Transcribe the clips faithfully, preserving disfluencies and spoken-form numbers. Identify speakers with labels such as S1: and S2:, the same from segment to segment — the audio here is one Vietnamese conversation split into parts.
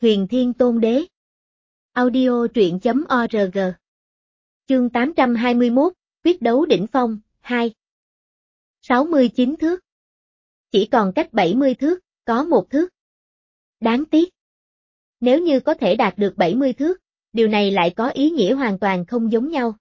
S1: Huyền Thiên Tôn Đế. Audio truyện chấm org. Chương tám trăm hai mươi mốt, quyết đấu đỉnh phong, hai. sáu mươi chín thước. Chỉ còn cách bảy mươi thước, có một thước. Đáng tiếc. Nếu như có thể đạt được bảy mươi thước, điều này lại có ý nghĩa hoàn toàn không giống nhau.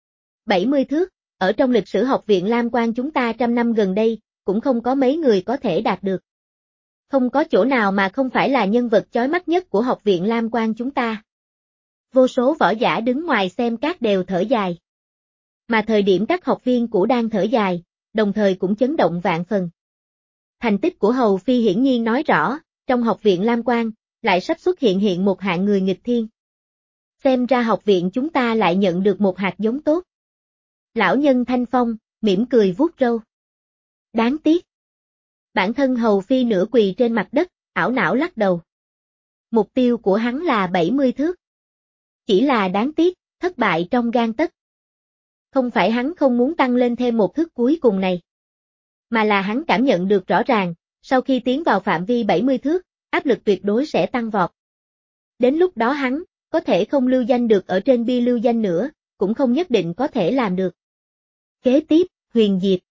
S1: bảy mươi thước, ở trong lịch sử học viện Lam Quan chúng ta trăm năm gần đây, cũng không có mấy người có thể đạt được. Không có chỗ nào mà không phải là nhân vật chói mắt nhất của học viện Lam Quan chúng ta. Vô số võ giả đứng ngoài xem các đều thở dài. Mà thời điểm các học viên cũ đang thở dài, đồng thời cũng chấn động vạn phần. Thành tích của Hầu Phi hiển nhiên nói rõ, trong học viện Lam Quan, lại sắp xuất hiện hiện một hạng người nghịch thiên. Xem ra học viện chúng ta lại nhận được một hạt giống tốt. Lão nhân Thanh Phong, mỉm cười vuốt râu. Đáng tiếc. Bản thân Hầu Phi nửa quỳ trên mặt đất, ảo não lắc đầu. Mục tiêu của hắn là bảy mươi thước. Chỉ là đáng tiếc, thất bại trong gang tấc. Không phải hắn không muốn tăng lên thêm một thước cuối cùng này. Mà là hắn cảm nhận được rõ ràng, sau khi tiến vào phạm vi bảy mươi thước, áp lực tuyệt đối sẽ tăng vọt. Đến lúc đó hắn, có thể không lưu danh được ở trên bia lưu danh nữa, cũng không nhất định có thể làm được. Kế tiếp, Huyền Diệp.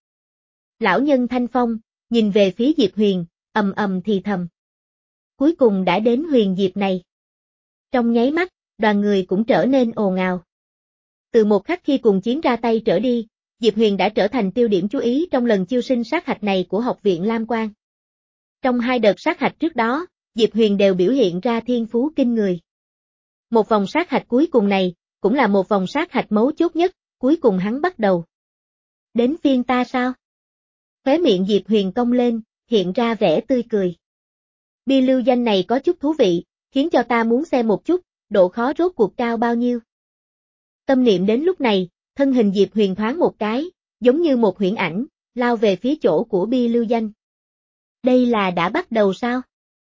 S1: Lão nhân Thanh Phong, nhìn về phía Diệp Huyền, ầm ầm thì thầm. Cuối cùng đã đến Huyền Diệp này. Trong nháy mắt, đoàn người cũng trở nên ồn ào. Từ một khắc khi cùng chiến ra tay trở đi, Diệp Huyền đã trở thành tiêu điểm chú ý trong lần chiêu sinh sát hạch này của học viện Lam Quan. Trong hai đợt sát hạch trước đó, Diệp Huyền đều biểu hiện ra thiên phú kinh người. Một vòng sát hạch cuối cùng này, cũng là một vòng sát hạch mấu chốt nhất, cuối cùng hắn bắt đầu. Đến phiên ta sao? Khóe miệng Diệp Huyền cong lên, hiện ra vẻ tươi cười. Bia lưu danh này có chút thú vị, khiến cho ta muốn xem một chút, độ khó rốt cuộc cao bao nhiêu. Tâm niệm đến lúc này, thân hình Diệp Huyền thoáng một cái, giống như một huyễn ảnh, lao về phía chỗ của bia lưu danh. Đây là đã bắt đầu sao?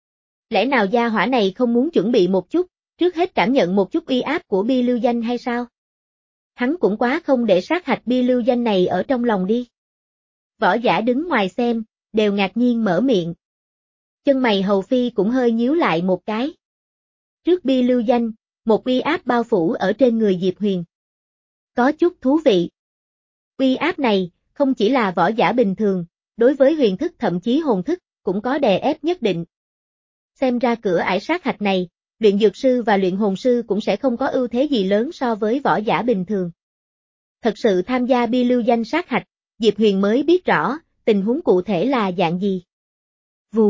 S1: Lẽ nào gia hỏa này không muốn chuẩn bị một chút, trước hết cảm nhận một chút uy áp của bia lưu danh hay sao? Hắn cũng quá không để sát hạch bia lưu danh này ở trong lòng đi. Võ giả đứng ngoài xem, đều ngạc nhiên mở miệng. Chân mày Hầu Phi cũng hơi nhíu lại một cái. Trước bia lưu danh, một uy áp bao phủ ở trên người Diệp Huyền. Có chút thú vị. Uy áp này, không chỉ là võ giả bình thường, đối với huyền thức thậm chí hồn thức, cũng có đè ép nhất định. Xem ra cửa ải sát hạch này, luyện dược sư và luyện hồn sư cũng sẽ không có ưu thế gì lớn so với võ giả bình thường. Thật sự tham gia bia lưu danh sát hạch, Diệp Huyền mới biết rõ, tình huống cụ thể là dạng gì. Vù.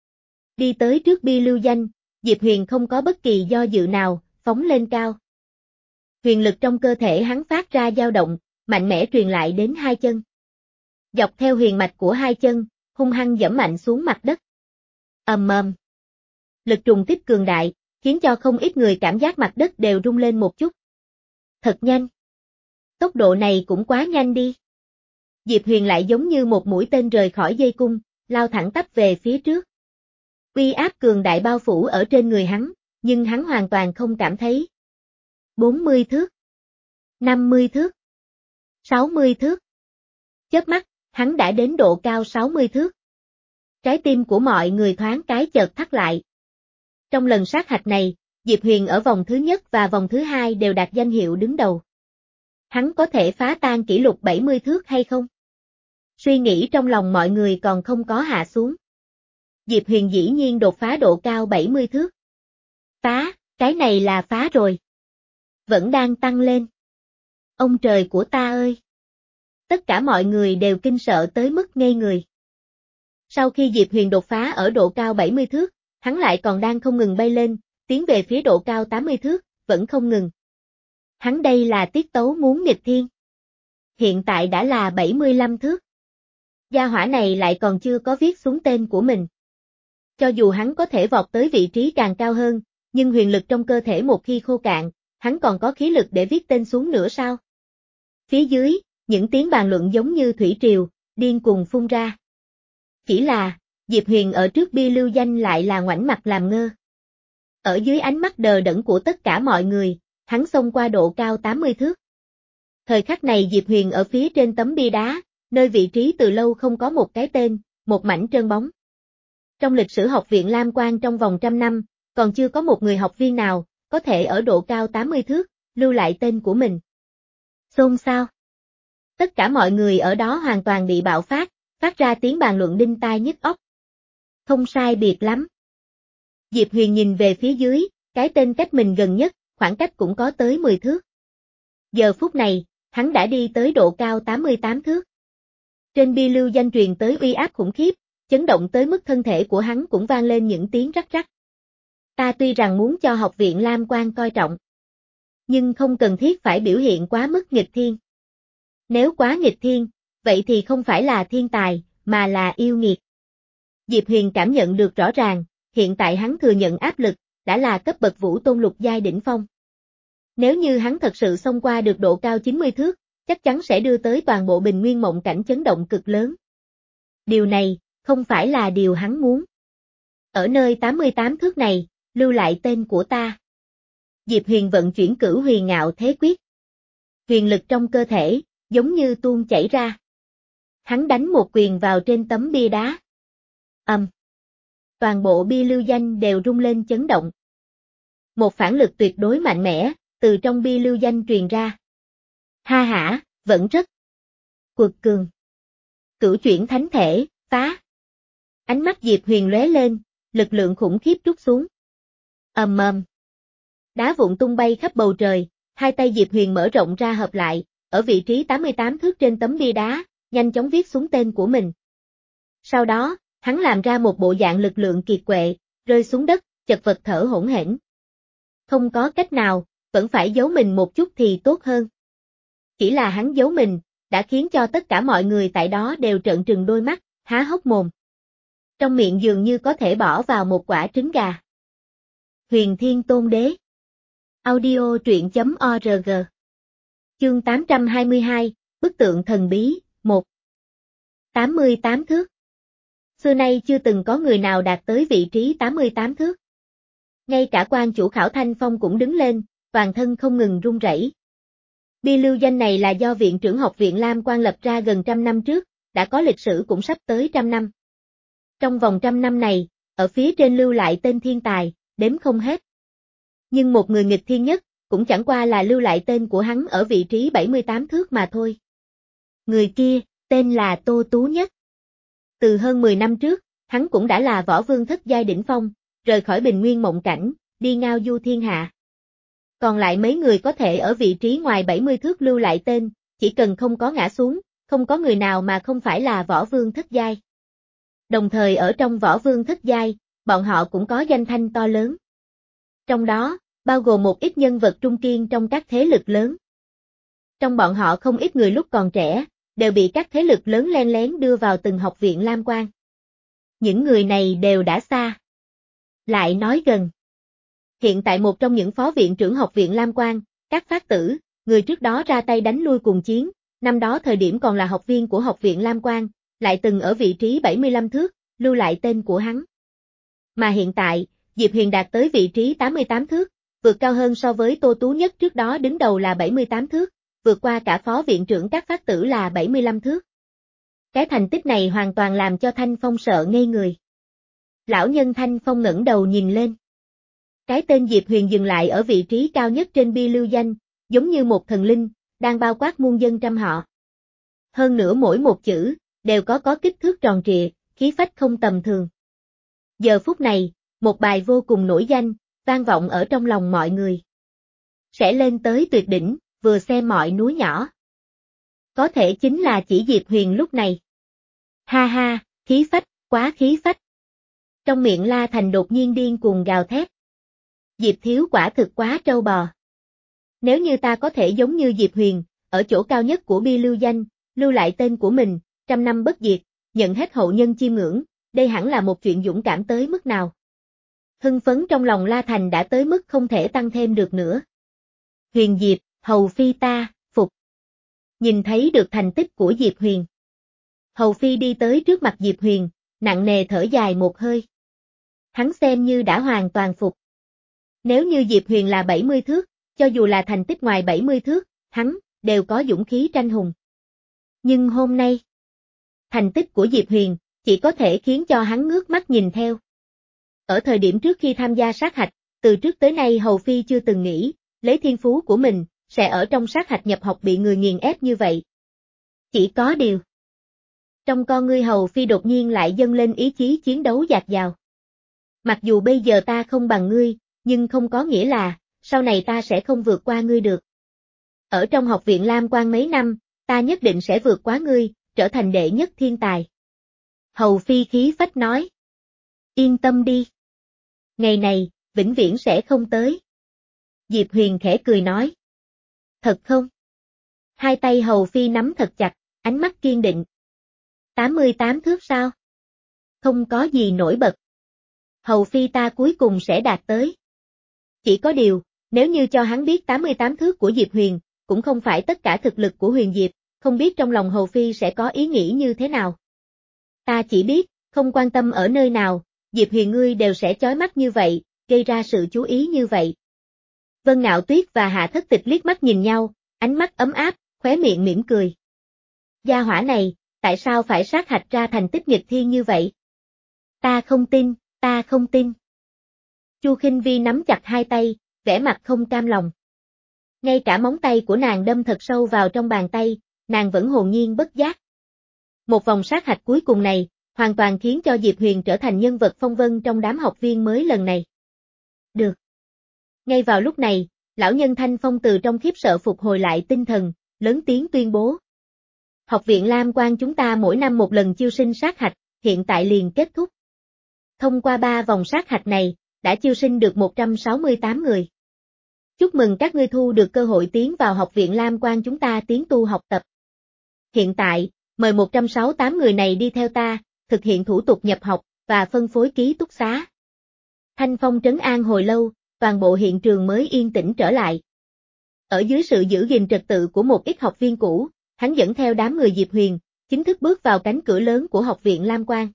S1: Đi tới trước bia lưu danh, Diệp Huyền không có bất kỳ do dự nào, phóng lên cao. Huyền lực trong cơ thể hắn phát ra dao động, mạnh mẽ truyền lại đến hai chân. Dọc theo huyền mạch của hai chân, hung hăng giẫm mạnh xuống mặt đất. Ầm ầm. Lực trùng kích cường đại, khiến cho không ít người cảm giác mặt đất đều rung lên một chút. Thật nhanh. Tốc độ này cũng quá nhanh đi. Diệp Huyền lại giống như một mũi tên rời khỏi dây cung, lao thẳng tắp về phía trước. Uy áp cường đại bao phủ ở trên người hắn, nhưng hắn hoàn toàn không cảm thấy. bốn mươi thước. năm mươi thước. sáu mươi thước. Chớp mắt, hắn đã đến độ cao sáu mươi thước. Trái tim của mọi người thoáng cái chợt thắt lại. Trong lần sát hạch này, Diệp Huyền ở vòng thứ nhất và vòng thứ hai đều đạt danh hiệu đứng đầu. Hắn có thể phá tan kỷ lục bảy mươi thước hay không? Suy nghĩ trong lòng mọi người còn không có hạ xuống. Diệp Huyền dĩ nhiên đột phá độ cao bảy mươi thước. Phá, cái này là phá rồi. Vẫn đang tăng lên. Ông trời của ta ơi! Tất cả mọi người đều kinh sợ tới mức ngây người. Sau khi Diệp Huyền đột phá ở độ cao bảy mươi thước, hắn lại còn đang không ngừng bay lên, tiến về phía độ cao tám mươi thước, vẫn không ngừng. Hắn đây là tiết tấu muốn nghịch thiên. Hiện tại đã là bảy mươi lăm thước. Gia hỏa này lại còn chưa có viết xuống tên của mình. Cho dù hắn có thể vọt tới vị trí càng cao hơn, nhưng huyền lực trong cơ thể một khi khô cạn, hắn còn có khí lực để viết tên xuống nữa sao? Phía dưới, những tiếng bàn luận giống như thủy triều, điên cuồng phun ra. Chỉ là, Diệp Huyền ở trước bia lưu danh lại là ngoảnh mặt làm ngơ. Ở dưới ánh mắt đờ đẫn của tất cả mọi người, hắn xông qua độ cao tám mươi thước. Thời khắc này Diệp Huyền ở phía trên tấm bia đá, nơi vị trí từ lâu không có một cái tên, một mảnh trơn bóng. Trong lịch sử học viện Lam Quan trong vòng trăm năm, còn chưa có một người học viên nào có thể ở độ cao tám mươi thước, lưu lại tên của mình. Xôn xao. Tất cả mọi người ở đó hoàn toàn bị bạo phát, phát ra tiếng bàn luận đinh tai nhức óc. Không sai biệt lắm. Diệp Huyền nhìn về phía dưới, cái tên cách mình gần nhất, khoảng cách cũng có tới mười thước. Giờ phút này, hắn đã đi tới độ cao tám mươi tám thước. Trên bi lưu danh truyền tới uy áp khủng khiếp, chấn động tới mức thân thể của hắn cũng vang lên những tiếng rắc rắc. Ta tuy rằng muốn cho học viện Lam Quan coi trọng, nhưng không cần thiết phải biểu hiện quá mức nghịch thiên. Nếu quá nghịch thiên, vậy thì không phải là thiên tài, mà là yêu nghiệt. Diệp Huyền cảm nhận được rõ ràng, hiện tại hắn thừa nhận áp lực, đã là cấp bậc vũ tôn lục giai đỉnh phong. Nếu như hắn thật sự xông qua được độ cao chín mươi thước, chắc chắn sẽ đưa tới toàn bộ Bình Nguyên Mộng Cảnh chấn động cực lớn. Điều này, không phải là điều hắn muốn. Ở nơi tám mươi tám thước này, lưu lại tên của ta. Diệp Huyền vận chuyển Cửu Huyền Ngạo Thế Quyết. Huyền lực trong cơ thể, giống như tuôn chảy ra. Hắn đánh một quyền vào trên tấm bia đá. Ầm. Um. Toàn bộ bia lưu danh đều rung lên chấn động. Một phản lực tuyệt đối mạnh mẽ, từ trong bia lưu danh truyền ra. Ha hả, vẫn rất quật cường. Cửu chuyển thánh thể, phá. Ánh mắt Diệp Huyền lóe lên, lực lượng khủng khiếp trút xuống. Ầm ầm. Đá vụn tung bay khắp bầu trời, hai tay Diệp Huyền mở rộng ra hợp lại, ở vị trí tám mươi tám thước trên tấm bia đá, nhanh chóng viết xuống tên của mình. Sau đó, hắn làm ra một bộ dạng lực lượng kiệt quệ, rơi xuống đất, chật vật thở hổn hển. Không có cách nào, vẫn phải giấu mình một chút thì tốt hơn. Chỉ là hắn giấu mình, đã khiến cho tất cả mọi người tại đó đều trợn trừng đôi mắt, há hốc mồm. Trong miệng dường như có thể bỏ vào một quả trứng gà. Huyền Thiên Tôn Đế. Audio truyện chấm org. Chương tám trăm hai mươi hai, Bức tượng thần bí, một. tám mươi tám thước. Xưa nay chưa từng có người nào đạt tới vị trí tám mươi tám thước. Ngay cả quan chủ Khảo Thanh Phong cũng đứng lên, toàn thân không ngừng run rẩy. Bia lưu danh này là do Viện trưởng Học viện Lam Quan lập ra gần trăm năm trước, đã có lịch sử cũng sắp tới trăm năm. Trong vòng trăm năm này, ở phía trên lưu lại tên thiên tài, đếm không hết. Nhưng một người nghịch thiên nhất, cũng chẳng qua là lưu lại tên của hắn ở vị trí bảy mươi tám thước mà thôi. Người kia, tên là Tô Tú Nhất. Từ hơn mười năm trước, hắn cũng đã là võ vương thất giai đỉnh phong, rời khỏi Bình Nguyên Mộng Cảnh, đi ngao du thiên hạ. Còn lại mấy người có thể ở vị trí ngoài bảy mươi thước lưu lại tên, chỉ cần không có ngã xuống, không có người nào mà không phải là võ vương thất giai. Đồng thời ở trong võ vương thất giai, bọn họ cũng có danh thanh to lớn. Trong đó, bao gồm một ít nhân vật trung kiên trong các thế lực lớn. Trong bọn họ không ít người lúc còn trẻ, đều bị các thế lực lớn len lén đưa vào từng học viện Lam Quan. Những người này đều đã xa. Lại nói gần. Hiện tại một trong những phó viện trưởng học viện Lam Quan, Các Phát Tử, người trước đó ra tay đánh lui cùng chiến, năm đó thời điểm còn là học viên của học viện Lam Quan, lại từng ở vị trí bảy mươi lăm thước, lưu lại tên của hắn. Mà hiện tại, Diệp Huyền đạt tới vị trí tám mươi tám thước, vượt cao hơn so với Tô Tú Nhất trước đó đứng đầu là bảy mươi tám thước, vượt qua cả phó viện trưởng Các Phát Tử là bảy mươi lăm thước. Cái thành tích này hoàn toàn làm cho Thanh Phong sợ ngây người. Lão nhân Thanh Phong ngẩng đầu nhìn lên. Cái tên Diệp Huyền dừng lại ở vị trí cao nhất trên bia lưu danh, giống như một thần linh, đang bao quát muôn dân trăm họ. Hơn nữa mỗi một chữ, đều có có kích thước tròn trịa, khí phách không tầm thường. Giờ phút này, một bài vô cùng nổi danh, vang vọng ở trong lòng mọi người. Sẽ lên tới tuyệt đỉnh, vừa xem mọi núi nhỏ. Có thể chính là chỉ Diệp Huyền lúc này. Ha ha, khí phách, quá khí phách. Trong miệng La Thành đột nhiên điên cuồng gào thét. Diệp thiếu quả thực quá trâu bò. Nếu như ta có thể giống như Diệp Huyền, ở chỗ cao nhất của bia lưu danh, lưu lại tên của mình, trăm năm bất diệt, nhận hết hậu nhân chiêm ngưỡng, đây hẳn là một chuyện dũng cảm tới mức nào. Hưng phấn trong lòng La Thành đã tới mức không thể tăng thêm được nữa. Huyền Diệp, Hầu Phi ta, phục. Nhìn thấy được thành tích của Diệp Huyền. Hầu Phi đi tới trước mặt Diệp Huyền, nặng nề thở dài một hơi. Hắn xem như đã hoàn toàn phục. Nếu như Diệp Huyền là bảy mươi thước, cho dù là thành tích ngoài bảy mươi thước, hắn đều có dũng khí tranh hùng. Nhưng hôm nay, thành tích của Diệp Huyền chỉ có thể khiến cho hắn ngước mắt nhìn theo. Ở thời điểm trước khi tham gia sát hạch, từ trước tới nay Hầu Phi chưa từng nghĩ, lấy thiên phú của mình, sẽ ở trong sát hạch nhập học bị người nghiền ép như vậy. Chỉ có điều. Trong con ngươi Hầu Phi đột nhiên lại dâng lên ý chí chiến đấu dạt dào. Mặc dù bây giờ ta không bằng ngươi, nhưng không có nghĩa là, sau này ta sẽ không vượt qua ngươi được. Ở trong học viện Lam Quan mấy năm, ta nhất định sẽ vượt qua ngươi, trở thành đệ nhất thiên tài. Hầu Phi khí phách nói. Yên tâm đi. Ngày này, vĩnh viễn sẽ không tới. Diệp Huyền khẽ cười nói. Thật không? Hai tay Hầu Phi nắm thật chặt, ánh mắt kiên định. tám mươi tám thước sao? Không có gì nổi bật. Hầu Phi ta cuối cùng sẽ đạt tới. Chỉ có điều, nếu như cho hắn biết tám mươi tám thước của Diệp Huyền, cũng không phải tất cả thực lực của Huyền Diệp, không biết trong lòng Hầu Phi sẽ có ý nghĩ như thế nào. Ta chỉ biết, không quan tâm ở nơi nào, Diệp Huyền ngươi đều sẽ chói mắt như vậy, gây ra sự chú ý như vậy. Vân Ngạo Tuyết và Hạ Thất Tịch liếc mắt nhìn nhau, ánh mắt ấm áp, khóe miệng mỉm cười. Gia hỏa này, tại sao phải sát hạch ra thành tích nghịch thiên như vậy? Ta không tin, ta không tin. Chu Khinh Vi nắm chặt hai tay, vẻ mặt không cam lòng. Ngay cả móng tay của nàng đâm thật sâu vào trong bàn tay, nàng vẫn hồn nhiên bất giác. Một vòng sát hạch cuối cùng này, hoàn toàn khiến cho Diệp Huyền trở thành nhân vật phong vân trong đám học viên mới lần này. Được. Ngay vào lúc này, lão nhân Thanh Phong từ trong khiếp sợ phục hồi lại tinh thần, lớn tiếng tuyên bố. Học viện Lam Quan chúng ta mỗi năm một lần chiêu sinh sát hạch, hiện tại liền kết thúc. Thông qua ba vòng sát hạch này, đã chiêu sinh được một trăm sáu mươi tám người. Chúc mừng các ngươi thu được cơ hội tiến vào học viện Lam Quan chúng ta tiến tu học tập. Hiện tại, mời một trăm sáu mươi tám người này đi theo ta, thực hiện thủ tục nhập học, và phân phối ký túc xá. Thanh Phong trấn an hồi lâu, toàn bộ hiện trường mới yên tĩnh trở lại. Ở dưới sự giữ gìn trật tự của một ít học viên cũ, hắn dẫn theo đám người Diệp Huyền, chính thức bước vào cánh cửa lớn của học viện Lam Quan.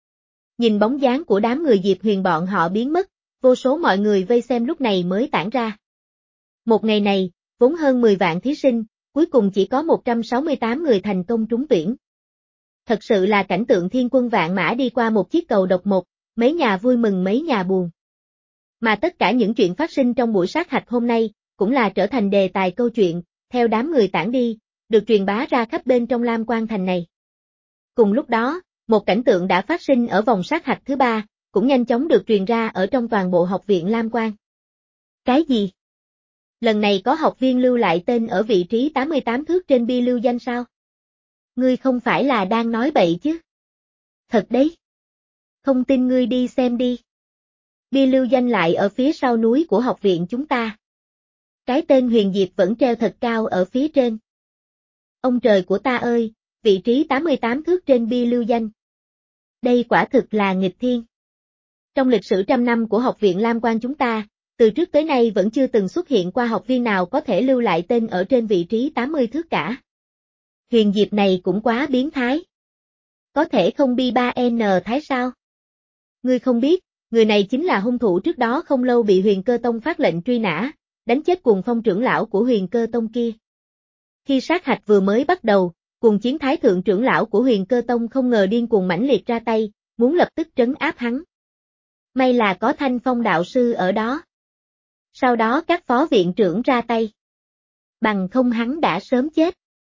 S1: Nhìn bóng dáng của đám người Diệp Huyền bọn họ biến mất, vô số mọi người vây xem lúc này mới tản ra. Một ngày này, vốn hơn mười vạn thí sinh, cuối cùng chỉ có một trăm sáu mươi tám người thành công trúng tuyển. Thật sự là cảnh tượng thiên quân vạn mã đi qua một chiếc cầu độc một, mấy nhà vui mừng mấy nhà buồn. Mà tất cả những chuyện phát sinh trong buổi sát hạch hôm nay, cũng là trở thành đề tài câu chuyện, theo đám người tản đi, được truyền bá ra khắp bên trong Lam Quan thành này. Cùng lúc đó, một cảnh tượng đã phát sinh ở vòng sát hạch thứ ba, cũng nhanh chóng được truyền ra ở trong toàn bộ học viện Lam Quan. Cái gì? Lần này có học viên lưu lại tên ở vị trí tám mươi tám thước trên bia lưu danh sao? Ngươi không phải là đang nói bậy chứ? Thật đấy. Không tin ngươi đi xem đi. Bia lưu danh lại ở phía sau núi của học viện chúng ta. Cái tên Huyền Diệp vẫn treo thật cao ở phía trên. Ông trời của ta ơi, vị trí tám mươi tám thước trên bia lưu danh. Đây quả thực là nghịch thiên. Trong lịch sử trăm năm của học viện Lam Quan chúng ta, từ trước tới nay vẫn chưa từng xuất hiện qua học viên nào có thể lưu lại tên ở trên vị trí tám mươi thước cả. Huyền Diệp này cũng quá biến thái. Có thể không bi ba N thái sao? Ngươi không biết, người này chính là hung thủ trước đó không lâu bị Huyền Cơ Tông phát lệnh truy nã, đánh chết Cuồng Phong trưởng lão của Huyền Cơ Tông kia. Khi sát hạch vừa mới bắt đầu, Cuồng Chiến Thái thượng trưởng lão của Huyền Cơ Tông không ngờ điên cuồng mãnh liệt ra tay, muốn lập tức trấn áp hắn. May là có Thanh Phong đạo sư ở đó. Sau đó các phó viện trưởng ra tay. Bằng không hắn đã sớm chết.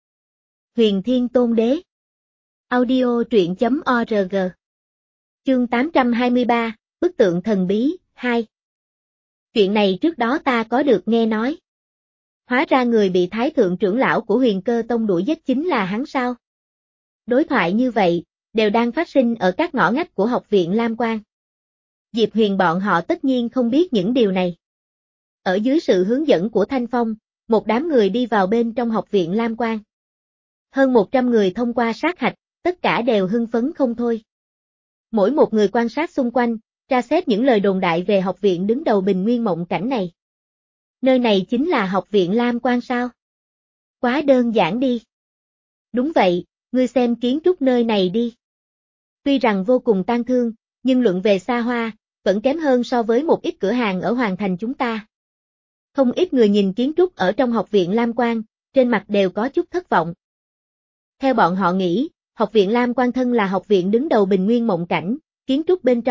S1: Huyền Thiên Tôn Đế. Audio truyện chấm org. Chương tám trăm hai mươi ba, Bức tượng thần bí, hai. Chuyện này trước đó ta có được nghe nói. Hóa ra người bị Thái thượng trưởng lão của Huyền Cơ Tông đuổi giết chính là hắn sao? Đối thoại như vậy, đều đang phát sinh ở các ngõ ngách của học viện Lam Quan. Diệp Huyền bọn họ tất nhiên không biết những điều này. Ở dưới sự hướng dẫn của Thanh Phong, một đám người đi vào bên trong học viện Lam Quan. Hơn một trăm người thông qua sát hạch, tất cả đều hưng phấn không thôi. Mỗi một người quan sát xung quanh, tra xét những lời đồn đại về học viện đứng đầu bình nguyên mộng cảnh này. Nơi này chính là học viện Lam Quan sao? Quá đơn giản đi. Đúng vậy, ngươi xem kiến trúc nơi này đi. Tuy rằng vô cùng tang thương, nhưng luận về xa hoa, vẫn kém hơn so với một ít cửa hàng ở Hoàng Thành chúng ta. Không ít người nhìn kiến trúc ở trong học viện Lam Quan, trên mặt đều có chút thất vọng. Theo bọn họ nghĩ, học viện Lam Quan thân là học viện đứng đầu bình nguyên mộng cảnh, kiến trúc bên trong,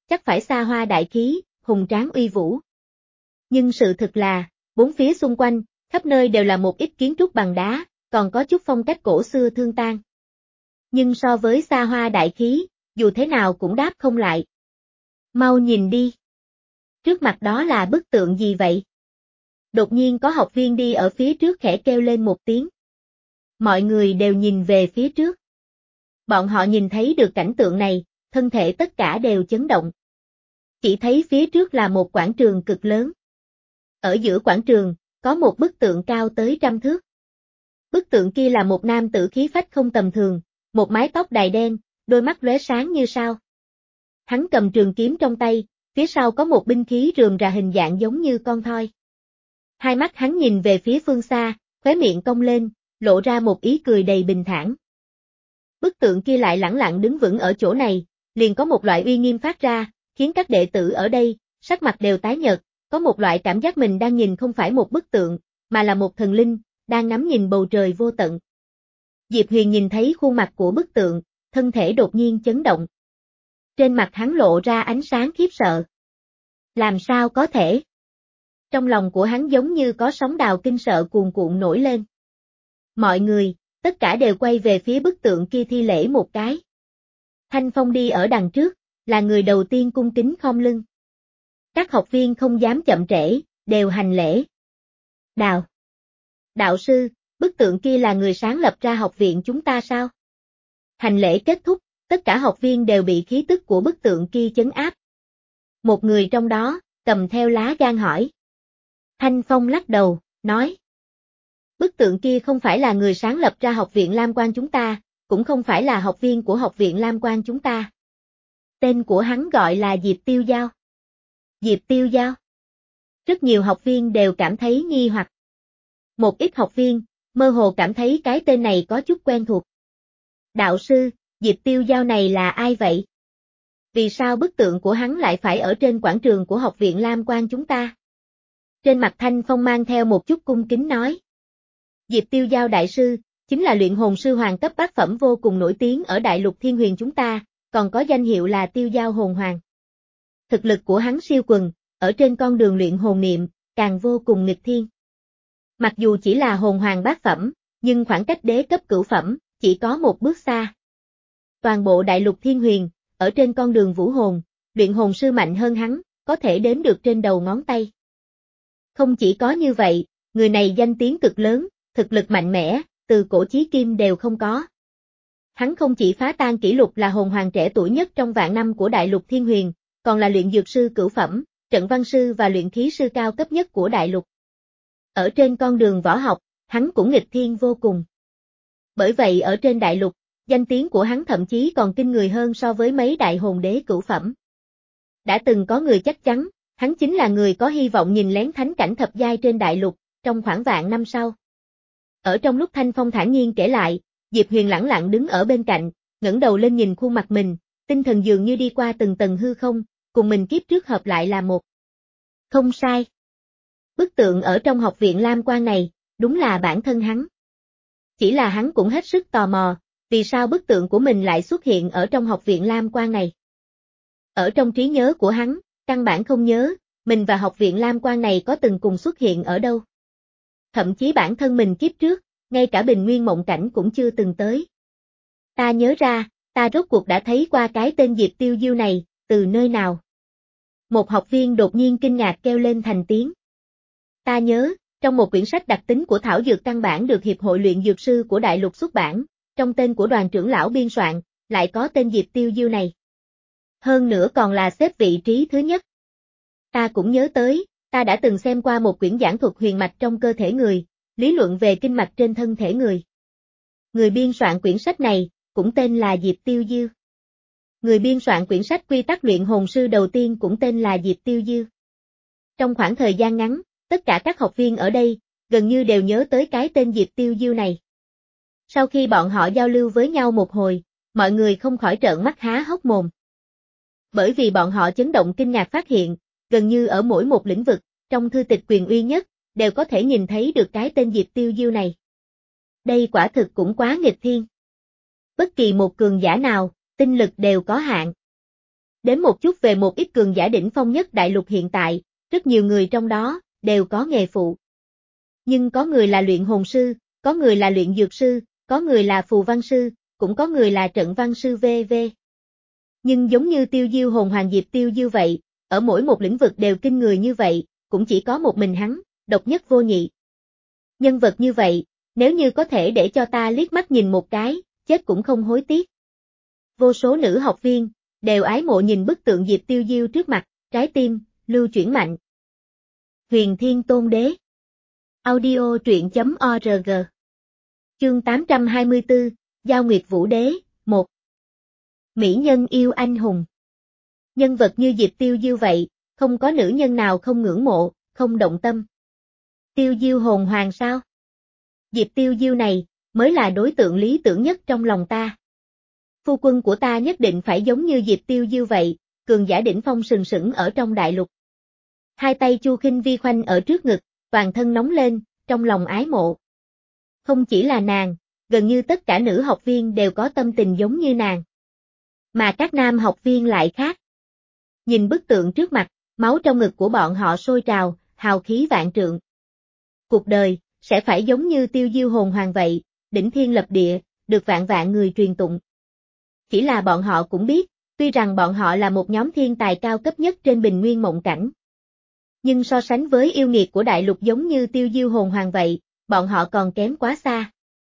S1: chắc phải xa hoa đại khí, hùng tráng uy vũ. Nhưng sự thực là, bốn phía xung quanh, khắp nơi đều là một ít kiến trúc bằng đá, còn có chút phong cách cổ xưa thương tàn. Nhưng so với xa hoa đại khí, dù thế nào cũng đáp không lại. Mau nhìn đi. Trước mặt đó là bức tượng gì vậy? Đột nhiên có học viên đi ở phía trước khẽ kêu lên một tiếng. Mọi người đều nhìn về phía trước. Bọn họ nhìn thấy được cảnh tượng này, thân thể tất cả đều chấn động. Chỉ thấy phía trước là một quảng trường cực lớn. Ở giữa quảng trường, có một bức tượng cao tới trăm thước. Bức tượng kia là một nam tử khí phách không tầm thường, một mái tóc đài đen, đôi mắt lóe sáng như sao. Hắn cầm trường kiếm trong tay, phía sau có một binh khí rườm rà hình dạng giống như con thoi. Hai mắt hắn nhìn về phía phương xa, khóe miệng cong lên, lộ ra một ý cười đầy bình thản. Bức tượng kia lại lẳng lặng đứng vững ở chỗ này, liền có một loại uy nghiêm phát ra, khiến các đệ tử ở đây, sắc mặt đều tái nhợt, có một loại cảm giác mình đang nhìn không phải một bức tượng, mà là một thần linh, đang ngắm nhìn bầu trời vô tận. Diệp Huyền nhìn thấy khuôn mặt của bức tượng, thân thể đột nhiên chấn động. Trên mặt hắn lộ ra ánh sáng khiếp sợ. Làm sao có thể? Trong lòng của hắn giống như có sóng đào kinh sợ cuồn cuộn nổi lên. Mọi người, tất cả đều quay về phía bức tượng kia thi lễ một cái. Thanh Phong đi ở đằng trước, là người đầu tiên cung kính khom lưng. Các học viên không dám chậm trễ, đều hành lễ. Đào. Đạo sư, bức tượng kia là người sáng lập ra học viện chúng ta sao? Hành lễ kết thúc, tất cả học viên đều bị khí tức của bức tượng kia chấn áp. Một người trong đó, cầm theo lá gan hỏi. Thanh Phong lắc đầu, nói. Bức tượng kia không phải là người sáng lập ra học viện Lam Quan chúng ta, cũng không phải là học viên của học viện Lam Quan chúng ta. Tên của hắn gọi là Diệp Tiêu Giao. Diệp Tiêu Giao. Rất nhiều học viên đều cảm thấy nghi hoặc. Một ít học viên, mơ hồ cảm thấy cái tên này có chút quen thuộc. Đạo sư, Diệp Tiêu Giao này là ai vậy? Vì sao bức tượng của hắn lại phải ở trên quảng trường của học viện Lam Quan chúng ta? Trên mặt Thanh Phong mang theo một chút cung kính nói. Diệp Tiêu Giao đại sư, chính là luyện hồn sư hoàng cấp bát phẩm vô cùng nổi tiếng ở đại lục thiên huyền chúng ta, còn có danh hiệu là Tiêu Giao hồn hoàng. Thực lực của hắn siêu quần, ở trên con đường luyện hồn niệm, càng vô cùng nghịch thiên. Mặc dù chỉ là hồn hoàng bát phẩm, nhưng khoảng cách đế cấp cửu phẩm, chỉ có một bước xa. Toàn bộ đại lục thiên huyền, ở trên con đường vũ hồn, luyện hồn sư mạnh hơn hắn, có thể đếm được trên đầu ngón tay. Không chỉ có như vậy, người này danh tiếng cực lớn, thực lực mạnh mẽ, từ cổ chí kim đều không có. Hắn không chỉ phá tan kỷ lục là hồn hoàng trẻ tuổi nhất trong vạn năm của đại lục thiên huyền, còn là luyện dược sư cửu phẩm, trận văn sư và luyện khí sư cao cấp nhất của đại lục. Ở trên con đường võ học, hắn cũng nghịch thiên vô cùng. Bởi vậy ở trên đại lục, danh tiếng của hắn thậm chí còn kinh người hơn so với mấy đại hồn đế cửu phẩm. Đã từng có người chắc chắn, hắn chính là người có hy vọng nhìn lén thánh cảnh thập giai trên đại lục, trong khoảng vạn năm sau. Ở trong lúc Thanh Phong thản nhiên kể lại, Diệp Huyền lẳng lặng đứng ở bên cạnh, ngẩng đầu lên nhìn khuôn mặt mình, tinh thần dường như đi qua từng tầng hư không, cùng mình kiếp trước hợp lại là một. Không sai. Bức tượng ở trong học viện Lam Quan này, đúng là bản thân hắn. Chỉ là hắn cũng hết sức tò mò, vì sao bức tượng của mình lại xuất hiện ở trong học viện Lam Quan này. Ở trong trí nhớ của hắn, căn bản không nhớ, mình và học viện Lam Quan này có từng cùng xuất hiện ở đâu. Thậm chí bản thân mình kiếp trước, ngay cả bình nguyên mộng cảnh cũng chưa từng tới. Ta nhớ ra, ta rốt cuộc đã thấy qua cái tên Diệp Tiêu Diêu này, từ nơi nào? Một học viên đột nhiên kinh ngạc kêu lên thành tiếng. Ta nhớ, trong một quyển sách đặc tính của thảo dược căn bản được Hiệp hội luyện dược sư của Đại lục xuất bản, trong tên của đoàn trưởng lão biên soạn, lại có tên Diệp Tiêu Diêu này. Hơn nữa còn là xếp vị trí thứ nhất. Ta cũng nhớ tới, ta đã từng xem qua một quyển giảng thuật huyền mạch trong cơ thể người, lý luận về kinh mạch trên thân thể người. Người biên soạn quyển sách này, cũng tên là Diệp Tiêu Diêu. Người biên soạn quyển sách quy tắc luyện hồn sư đầu tiên cũng tên là Diệp Tiêu Diêu. Trong khoảng thời gian ngắn, tất cả các học viên ở đây, gần như đều nhớ tới cái tên Diệp Tiêu Diêu này. Sau khi bọn họ giao lưu với nhau một hồi, mọi người không khỏi trợn mắt há hốc mồm. Bởi vì bọn họ chấn động kinh ngạc phát hiện, gần như ở mỗi một lĩnh vực, trong thư tịch quyền uy nhất, đều có thể nhìn thấy được cái tên Diệp Tiêu Diêu này. Đây quả thực cũng quá nghịch thiên. Bất kỳ một cường giả nào, tinh lực đều có hạn. Đến một chút về một ít cường giả đỉnh phong nhất đại lục hiện tại, rất nhiều người trong đó, đều có nghề phụ. Nhưng có người là luyện hồn sư, có người là luyện dược sư, có người là phù văn sư, cũng có người là trận văn sư vân vân. Nhưng giống như Tiêu Diêu Hồn Hoàng Diệp Tiêu Diêu vậy, ở mỗi một lĩnh vực đều kinh người như vậy, cũng chỉ có một mình hắn, độc nhất vô nhị. Nhân vật như vậy, nếu như có thể để cho ta liếc mắt nhìn một cái, chết cũng không hối tiếc. Vô số nữ học viên, đều ái mộ nhìn bức tượng Diệp Tiêu Diêu trước mặt, trái tim, lưu chuyển mạnh. Huyền Thiên Tôn Đế. Audio truyện chấm org. Chương tám trăm hai mươi tư, Giao Nguyệt Vũ Đế, một. Mỹ nhân yêu anh hùng. Nhân vật như Diệp Tiêu Diêu vậy, không có nữ nhân nào không ngưỡng mộ, không động tâm. Tiêu Diêu Hồn Hoàng sao? Diệp Tiêu Diêu này, mới là đối tượng lý tưởng nhất trong lòng ta. Phu quân của ta nhất định phải giống như Diệp Tiêu Diêu vậy, cường giả đỉnh phong sừng sững ở trong đại lục. Hai tay Chu Khinh Vi khoanh ở trước ngực, toàn thân nóng lên, trong lòng ái mộ. Không chỉ là nàng, gần như tất cả nữ học viên đều có tâm tình giống như nàng. Mà các nam học viên lại khác. Nhìn bức tượng trước mặt, máu trong ngực của bọn họ sôi trào, hào khí vạn trượng. Cuộc đời, sẽ phải giống như Tiêu Diêu Hồn Hoàng vậy, đỉnh thiên lập địa, được vạn vạn người truyền tụng. Chỉ là bọn họ cũng biết, tuy rằng bọn họ là một nhóm thiên tài cao cấp nhất trên bình nguyên mộng cảnh. Nhưng so sánh với yêu nghiệt của đại lục giống như Tiêu Diêu Hồn Hoàng vậy, bọn họ còn kém quá xa.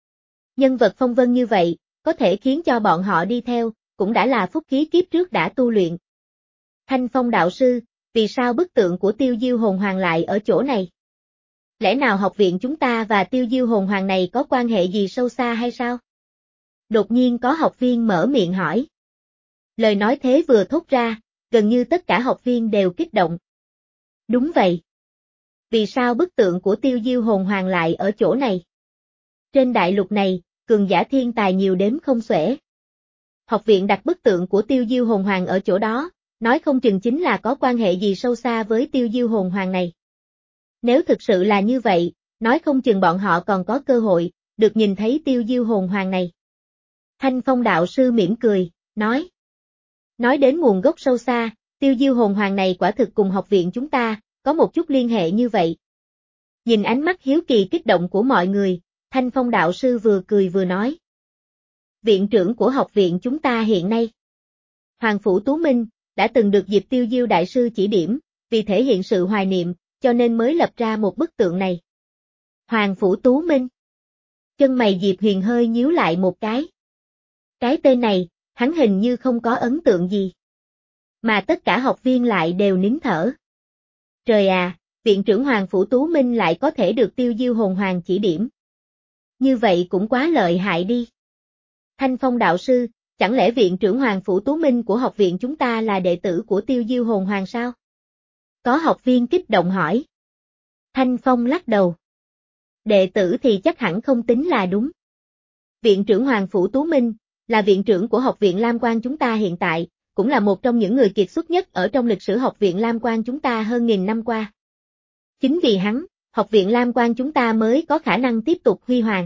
S1: Nhân vật phong vân như vậy, có thể khiến cho bọn họ đi theo, cũng đã là phúc khí kiếp trước đã tu luyện. Thanh Phong đạo sư, vì sao bức tượng của Tiêu Diêu Hồn Hoàng lại ở chỗ này? Lẽ nào học viện chúng ta và Tiêu Diêu Hồn Hoàng này có quan hệ gì sâu xa hay sao? Đột nhiên có học viên mở miệng hỏi. Lời nói thế vừa thốt ra, gần như tất cả học viên đều kích động. Đúng vậy. Vì sao bức tượng của Tiêu Diêu Hồn Hoàng lại ở chỗ này? Trên đại lục này, cường giả thiên tài nhiều đếm không xuể. Học viện đặt bức tượng của Tiêu Diêu Hồn Hoàng ở chỗ đó, nói không chừng chính là có quan hệ gì sâu xa với Tiêu Diêu Hồn Hoàng này. Nếu thực sự là như vậy, nói không chừng bọn họ còn có cơ hội, được nhìn thấy Tiêu Diêu Hồn Hoàng này. Thanh Phong đạo sư mỉm cười, nói. Nói đến nguồn gốc sâu xa, Tiêu Diêu Hồn Hoàng này quả thực cùng học viện chúng ta, có một chút liên hệ như vậy. Nhìn ánh mắt hiếu kỳ kích động của mọi người, Thanh Phong đạo sư vừa cười vừa nói. Viện trưởng của học viện chúng ta hiện nay, Hoàng Phủ Tú Minh, đã từng được Diệp Tiêu Diêu đại sư chỉ điểm, vì thể hiện sự hoài niệm, cho nên mới lập ra một bức tượng này. Hoàng Phủ Tú Minh. Chân mày Diệp Huyền hơi nhíu lại một cái. Cái tên này, hắn hình như không có ấn tượng gì. Mà tất cả học viên lại đều nín thở. Trời à, viện trưởng Hoàng Phủ Tú Minh lại có thể được Tiêu Diêu Hồn Hoàng chỉ điểm. Như vậy cũng quá lợi hại đi. Thanh Phong đạo sư, chẳng lẽ viện trưởng Hoàng Phủ Tú Minh của học viện chúng ta là đệ tử của Tiêu Diêu Hồn Hoàng sao? Có học viên kích động hỏi. Thanh Phong lắc đầu. Đệ tử thì chắc hẳn không tính là đúng. Viện trưởng Hoàng Phủ Tú Minh, là viện trưởng của học viện Lam Quang chúng ta hiện tại, cũng là một trong những người kiệt xuất nhất ở trong lịch sử học viện Lam Quang chúng ta hơn nghìn năm qua. Chính vì hắn, học viện Lam Quang chúng ta mới có khả năng tiếp tục huy hoàng.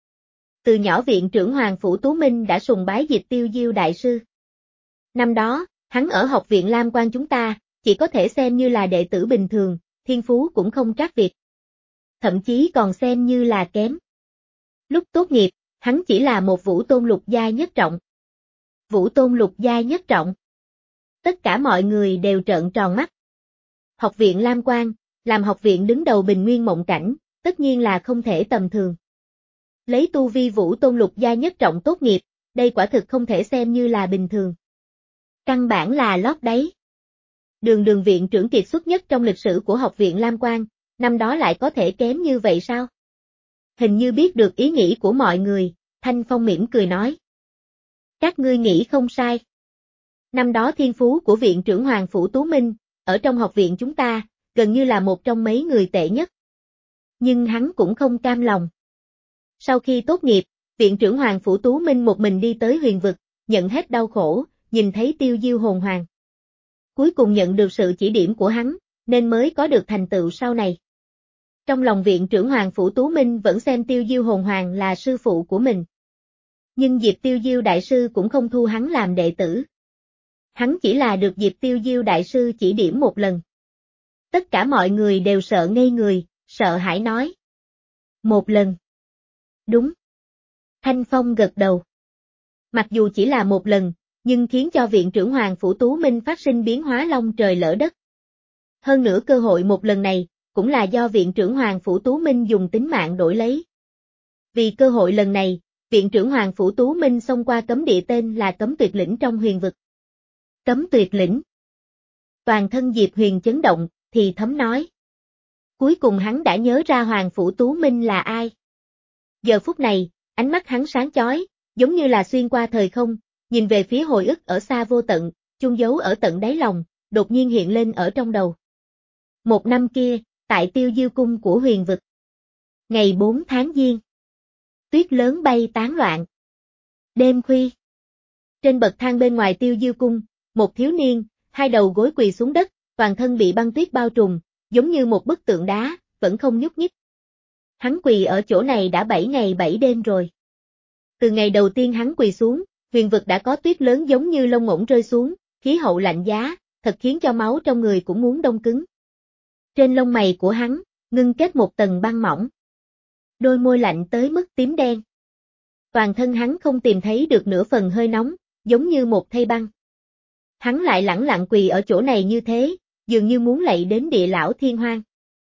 S1: Từ nhỏ viện trưởng Hoàng Phủ Tú Minh đã sùng bái Diệp Tiêu Diêu đại sư. Năm đó, hắn ở học viện Lam Quang chúng ta, chỉ có thể xem như là đệ tử bình thường, thiên phú cũng không trác việt. Thậm chí còn xem như là kém. Lúc tốt nghiệp, hắn chỉ là một vũ tôn lục giai nhất trọng. Vũ tôn lục giai nhất trọng. Tất cả mọi người đều trợn tròn mắt. Học viện Lam Quang, làm học viện đứng đầu bình nguyên mộng cảnh, tất nhiên là không thể tầm thường. Lấy tu vi vũ tôn lục giai nhất trọng tốt nghiệp, đây quả thực không thể xem như là bình thường. Căn bản là lót đáy. Đường đường viện trưởng kiệt xuất nhất trong lịch sử của học viện Lam Quang, năm đó lại có thể kém như vậy sao? Hình như biết được ý nghĩ của mọi người, Thanh Phong mỉm cười nói. Các ngươi nghĩ không sai. Năm đó thiên phú của viện trưởng Hoàng Phủ Tú Minh, ở trong học viện chúng ta, gần như là một trong mấy người tệ nhất. Nhưng hắn cũng không cam lòng. Sau khi tốt nghiệp, viện trưởng Hoàng Phủ Tú Minh một mình đi tới huyền vực, nhận hết đau khổ, nhìn thấy Tiêu Diêu Hồn Hoàng. Cuối cùng nhận được sự chỉ điểm của hắn, nên mới có được thành tựu sau này. Trong lòng viện trưởng Hoàng Phủ Tú Minh vẫn xem Tiêu Diêu Hồn Hoàng là sư phụ của mình. Nhưng Diệp Tiêu Diêu đại sư cũng không thu hắn làm đệ tử. Hắn chỉ là được Diệp Tiêu Diêu đại sư chỉ điểm một lần. Tất cả mọi người đều sợ ngây người, sợ hãi nói. Một lần. Đúng. Thanh Phong gật đầu. Mặc dù chỉ là một lần, nhưng khiến cho viện trưởng Hoàng Phủ Tú Minh phát sinh biến hóa long trời lỡ đất. Hơn nữa cơ hội một lần này, cũng là do viện trưởng Hoàng Phủ Tú Minh dùng tính mạng đổi lấy. Vì cơ hội lần này, viện trưởng Hoàng Phủ Tú Minh xông qua cấm địa tên là Cấm Tuyệt Lĩnh trong huyền vực. Cấm Tuyệt Lĩnh. Toàn thân Diệp Huyền chấn động, thì thấm nói. Cuối cùng hắn đã nhớ ra Hoàng Phủ Tú Minh là ai. Giờ phút này, ánh mắt hắn sáng chói, giống như là xuyên qua thời không, nhìn về phía hồi ức ở xa vô tận, chôn giấu ở tận đáy lòng, đột nhiên hiện lên ở trong đầu. Một năm kia, tại Tiêu Diêu Cung của huyền vực. Ngày bốn tháng Giêng. Tuyết lớn bay tán loạn. Đêm khuya. Trên bậc thang bên ngoài Tiêu Diêu Cung, một thiếu niên, hai đầu gối quỳ xuống đất, toàn thân bị băng tuyết bao trùm, giống như một bức tượng đá, vẫn không nhúc nhích. Hắn quỳ ở chỗ này đã bảy ngày bảy đêm rồi. Từ ngày đầu tiên hắn quỳ xuống, huyền vực đã có tuyết lớn giống như lông ngỗng rơi xuống, khí hậu lạnh giá, thật khiến cho máu trong người cũng muốn đông cứng. Trên lông mày của hắn, ngưng kết một tầng băng mỏng. Đôi môi lạnh tới mức tím đen. Toàn thân hắn không tìm thấy được nửa phần hơi nóng, giống như một thây băng. Hắn lại lẳng lặng quỳ ở chỗ này như thế, dường như muốn lạy đến địa lão thiên hoang.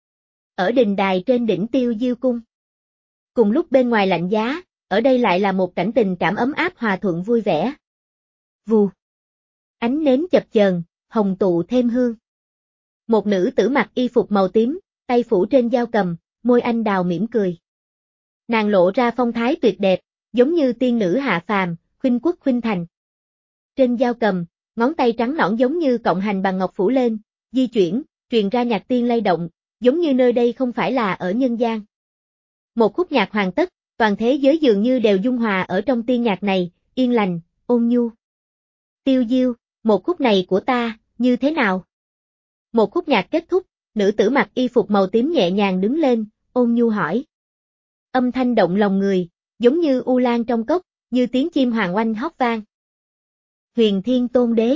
S1: Ở đình đài trên đỉnh Tiêu Diêu Cung. Cùng lúc bên ngoài lạnh giá, ở đây lại là một cảnh tình cảm ấm áp hòa thuận vui vẻ. Vù. Ánh nến chập chờn, hồng tụ thêm hương. Một nữ tử mặc y phục màu tím, tay phủ trên dao cầm, môi anh đào mỉm cười. Nàng lộ ra phong thái tuyệt đẹp, giống như tiên nữ hạ phàm, khuynh quốc khuynh thành. Trên dao cầm, ngón tay trắng nõn giống như cọng hành bằng ngọc phủ lên, di chuyển, truyền ra nhạc tiên lay động, giống như nơi đây không phải là ở nhân gian. Một khúc nhạc hoàn tất, toàn thế giới dường như đều dung hòa ở trong tiên nhạc này, yên lành, ôn nhu. Tiêu Diêu, một khúc này của ta, như thế nào? Một khúc nhạc kết thúc, nữ tử mặc y phục màu tím nhẹ nhàng đứng lên, ôn nhu hỏi. Âm thanh động lòng người, giống như u lan trong cốc, như tiếng chim hoàng oanh hót vang. Huyền Thiên Tôn Đế.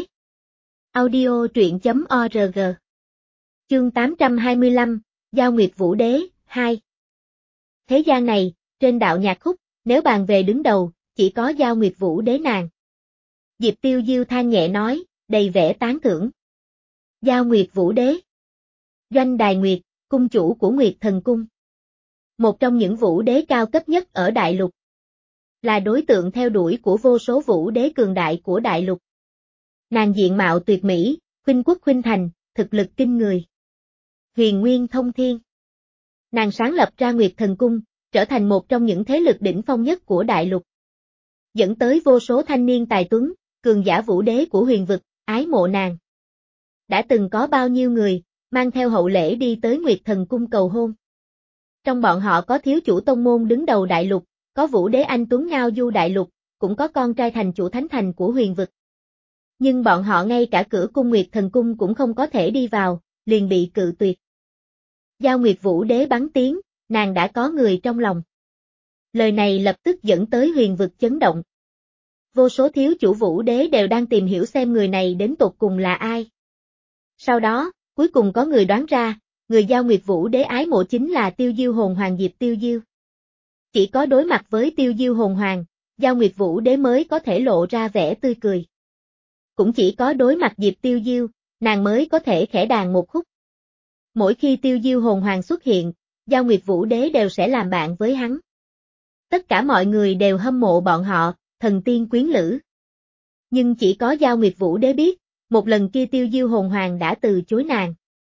S1: Audio truyện chấm org. Chương tám trăm hai mươi lăm, Giao Nguyệt Vũ Đế, hai. Thế gian này, trên đạo nhạc khúc, nếu bàn về đứng đầu, chỉ có Giao Nguyệt Vũ Đế nàng. Diệp Tiêu Diêu than nhẹ nói, đầy vẻ tán thưởng. Giao Nguyệt Vũ Đế. Doanh Đài Nguyệt, cung chủ của Nguyệt Thần Cung. Một trong những vũ đế cao cấp nhất ở đại lục. Là đối tượng theo đuổi của vô số vũ đế cường đại của đại lục. Nàng diện mạo tuyệt mỹ, khuynh quốc khuynh thành, thực lực kinh người. Huyền nguyên thông thiên. Nàng sáng lập ra Nguyệt Thần Cung, trở thành một trong những thế lực đỉnh phong nhất của đại lục. Dẫn tới vô số thanh niên tài tuấn, cường giả vũ đế của huyền vực, ái mộ nàng. Đã từng có bao nhiêu người, mang theo hậu lễ đi tới Nguyệt Thần Cung cầu hôn. Trong bọn họ có thiếu chủ tông môn đứng đầu đại lục, có vũ đế anh tuấn ngao du đại lục, cũng có con trai thành chủ thánh thành của huyền vực. Nhưng bọn họ ngay cả cửa cung Nguyệt Thần Cung cũng không có thể đi vào, liền bị cự tuyệt. Giao Nguyệt Vũ Đế bắn tiếng, nàng đã có người trong lòng. Lời này lập tức dẫn tới huyền vực chấn động. Vô số thiếu chủ vũ đế đều đang tìm hiểu xem người này đến tột cùng là ai. Sau đó, cuối cùng có người đoán ra, người Giao Nguyệt Vũ Đế ái mộ chính là Tiêu Diêu Hồn Hoàng Diệp Tiêu Diêu. Chỉ có đối mặt với Tiêu Diêu Hồn Hoàng, Giao Nguyệt Vũ Đế mới có thể lộ ra vẻ tươi cười. Cũng chỉ có đối mặt Diệp Tiêu Diêu, nàng mới có thể khẽ đàn một khúc. Mỗi khi Tiêu Diêu Hồn Hoàng xuất hiện, Giao Nguyệt Vũ Đế đều sẽ làm bạn với hắn. Tất cả mọi người đều hâm mộ bọn họ, thần tiên quyến lữ. Nhưng chỉ có Giao Nguyệt Vũ Đế biết, một lần kia Tiêu Diêu Hồn Hoàng đã từ chối nàng.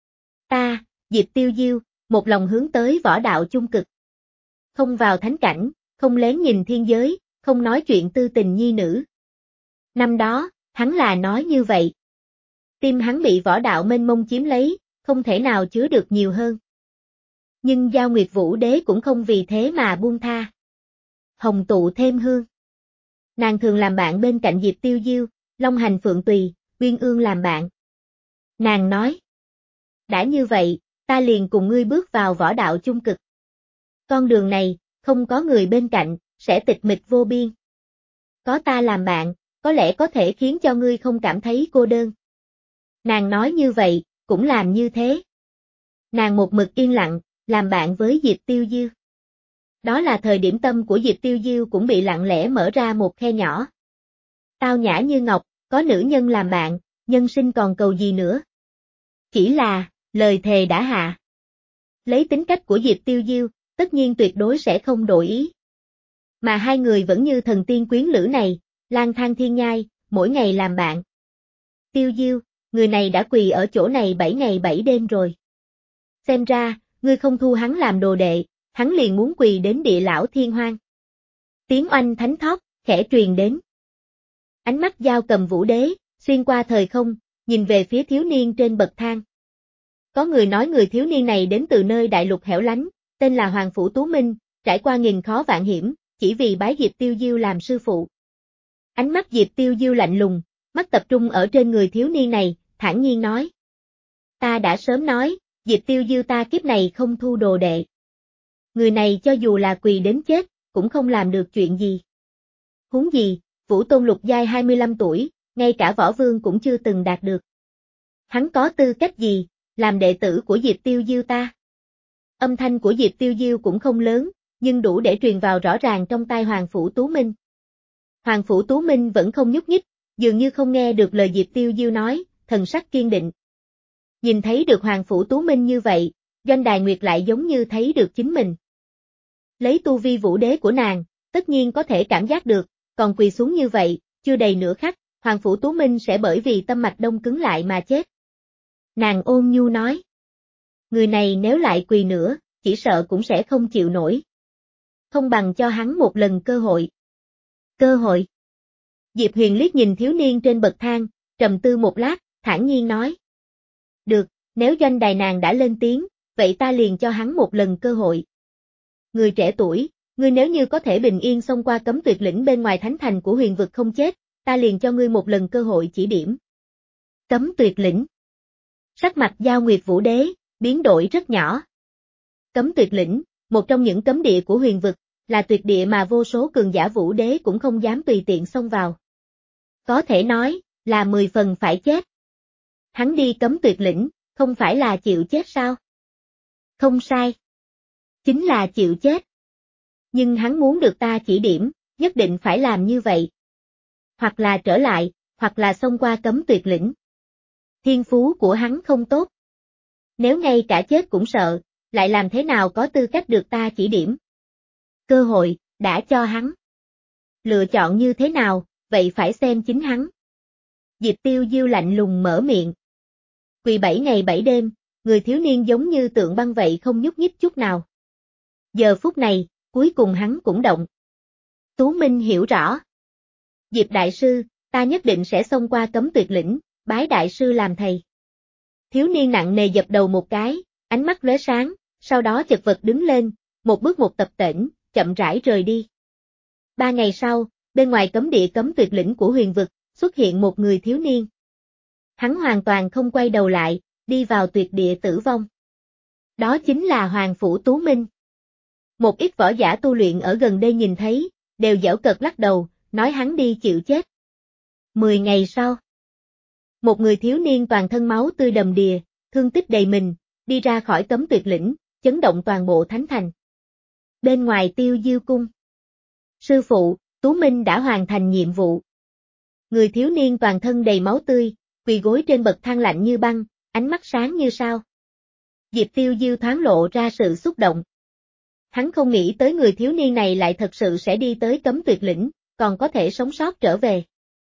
S1: Ta, Diệp Tiêu Diêu, một lòng hướng tới võ đạo chung cực. Không vào thánh cảnh, không lén nhìn thiên giới, không nói chuyện tư tình nhi nữ. Năm đó, hắn là nói như vậy. Tim hắn bị võ đạo mênh mông chiếm lấy, không thể nào chứa được nhiều hơn. Nhưng Giao Nguyệt Vũ Đế cũng không vì thế mà buông tha. Hồng tụ thêm hương. Nàng thường làm bạn bên cạnh Diệp Tiêu Diêu, Long Hành Phượng Tùy, Uyên Ương làm bạn. Nàng nói. Đã như vậy, ta liền cùng ngươi bước vào võ đạo chung cực. Con đường này, không có người bên cạnh, sẽ tịch mịch vô biên. Có ta làm bạn, có lẽ có thể khiến cho ngươi không cảm thấy cô đơn. Nàng nói như vậy, cũng làm như thế. Nàng một mực yên lặng, làm bạn với Diệp Tiêu Diêu. Đó là thời điểm tâm của Diệp Tiêu Diêu cũng bị lặng lẽ mở ra một khe nhỏ. Tao nhã như ngọc, có nữ nhân làm bạn, nhân sinh còn cầu gì nữa. Chỉ là, lời thề đã hạ. Lấy tính cách của Diệp Tiêu Diêu, tất nhiên tuyệt đối sẽ không đổi ý. Mà hai người vẫn như thần tiên quyến lữ này, lang thang thiên nhai, mỗi ngày làm bạn. Tiêu Diêu, người này đã quỳ ở chỗ này bảy ngày bảy đêm rồi. Xem ra, ngươi không thu hắn làm đồ đệ, hắn liền muốn quỳ đến địa lão thiên hoang. Tiếng oanh thánh thót, khẽ truyền đến. Ánh mắt Dao Cầm Vũ Đế, xuyên qua thời không, nhìn về phía thiếu niên trên bậc thang. Có người nói người thiếu niên này đến từ nơi đại lục hẻo lánh, tên là Hoàng Phủ Tú Minh, trải qua nghìn khó vạn hiểm, chỉ vì bái Diệp Tiêu Diêu làm sư phụ. Ánh mắt Diệp Tiêu Diêu lạnh lùng, mắt tập trung ở trên người thiếu niên này, thản nhiên nói. Ta đã sớm nói, Diệp Tiêu Diêu ta kiếp này không thu đồ đệ. Người này cho dù là quỳ đến chết, cũng không làm được chuyện gì. Huống gì, Vũ Tôn lục giai hai mươi lăm tuổi, ngay cả võ vương cũng chưa từng đạt được. Hắn có tư cách gì, làm đệ tử của Diệp Tiêu Diêu ta? Âm thanh của Diệp Tiêu Diêu cũng không lớn, nhưng đủ để truyền vào rõ ràng trong tai Hoàng Phủ Tú Minh. Hoàng Phủ Tú Minh vẫn không nhúc nhích, dường như không nghe được lời Diệp Tiêu Diêu nói, thần sắc kiên định. Nhìn thấy được Hoàng Phủ Tú Minh như vậy, Doanh Đài Nguyệt lại giống như thấy được chính mình. Lấy tu vi vũ đế của nàng, tất nhiên có thể cảm giác được, còn quỳ xuống như vậy, chưa đầy nửa khắc, Hoàng Phủ Tú Minh sẽ bởi vì tâm mạch đông cứng lại mà chết. Nàng ôn nhu nói. Người này nếu lại quỳ nữa, chỉ sợ cũng sẽ không chịu nổi. Không bằng cho hắn một lần cơ hội. Cơ hội. Diệp Huyền liếc nhìn thiếu niên trên bậc thang, trầm tư một lát, thản nhiên nói. Được, nếu Doanh Đài nàng đã lên tiếng, vậy ta liền cho hắn một lần cơ hội. Người trẻ tuổi, ngươi nếu như có thể bình yên xông qua cấm tuyệt lĩnh bên ngoài thánh thành của huyền vực không chết, ta liền cho ngươi một lần cơ hội chỉ điểm. Cấm tuyệt lĩnh. Sắc mặt Dao Nguyệt Vũ Đế, biến đổi rất nhỏ. Cấm tuyệt lĩnh, một trong những cấm địa của huyền vực, là tuyệt địa mà vô số cường giả Vũ Đế cũng không dám tùy tiện xông vào. Có thể nói, là mười phần phải chết. Hắn đi cấm tuyệt lĩnh, không phải là chịu chết sao? Không sai. Chính là chịu chết. Nhưng hắn muốn được ta chỉ điểm, nhất định phải làm như vậy. Hoặc là trở lại, hoặc là xông qua cấm tuyệt lĩnh. Thiên phú của hắn không tốt. Nếu ngay cả chết cũng sợ, lại làm thế nào có tư cách được ta chỉ điểm? Cơ hội, đã cho hắn. Lựa chọn như thế nào, vậy phải xem chính hắn. Diệp Tiêu Diêu lạnh lùng mở miệng. Quỳ bảy ngày bảy đêm, người thiếu niên giống như tượng băng vậy không nhúc nhích chút nào. Giờ phút này, cuối cùng hắn cũng động. Tú Minh hiểu rõ. Diệp Đại Sư, ta nhất định sẽ xông qua cấm tuyệt lĩnh, bái Đại Sư làm thầy. Thiếu niên nặng nề dập đầu một cái, ánh mắt lóe sáng, sau đó chật vật đứng lên, một bước một tập tễnh, chậm rãi rời đi. Ba ngày sau, bên ngoài cấm địa cấm tuyệt lĩnh của huyền vực, xuất hiện một người thiếu niên. Hắn hoàn toàn không quay đầu lại, đi vào tuyệt địa tử vong. Đó chính là Hoàng Phủ Tú Minh. Một ít võ giả tu luyện ở gần đây nhìn thấy, đều giễu cợt lắc đầu, nói hắn đi chịu chết. Mười ngày sau, một người thiếu niên toàn thân máu tươi đầm đìa, thương tích đầy mình, đi ra khỏi cấm tuyệt lĩnh, chấn động toàn bộ thánh thành. Bên ngoài Tiêu Diêu cung. Sư phụ, Tú Minh đã hoàn thành nhiệm vụ. Người thiếu niên toàn thân đầy máu tươi, quỳ gối trên bậc thang lạnh như băng, ánh mắt sáng như sao. Diệp Tiêu Diêu thoáng lộ ra sự xúc động. Hắn không nghĩ tới người thiếu niên này lại thật sự sẽ đi tới cấm tuyệt lĩnh, còn có thể sống sót trở về.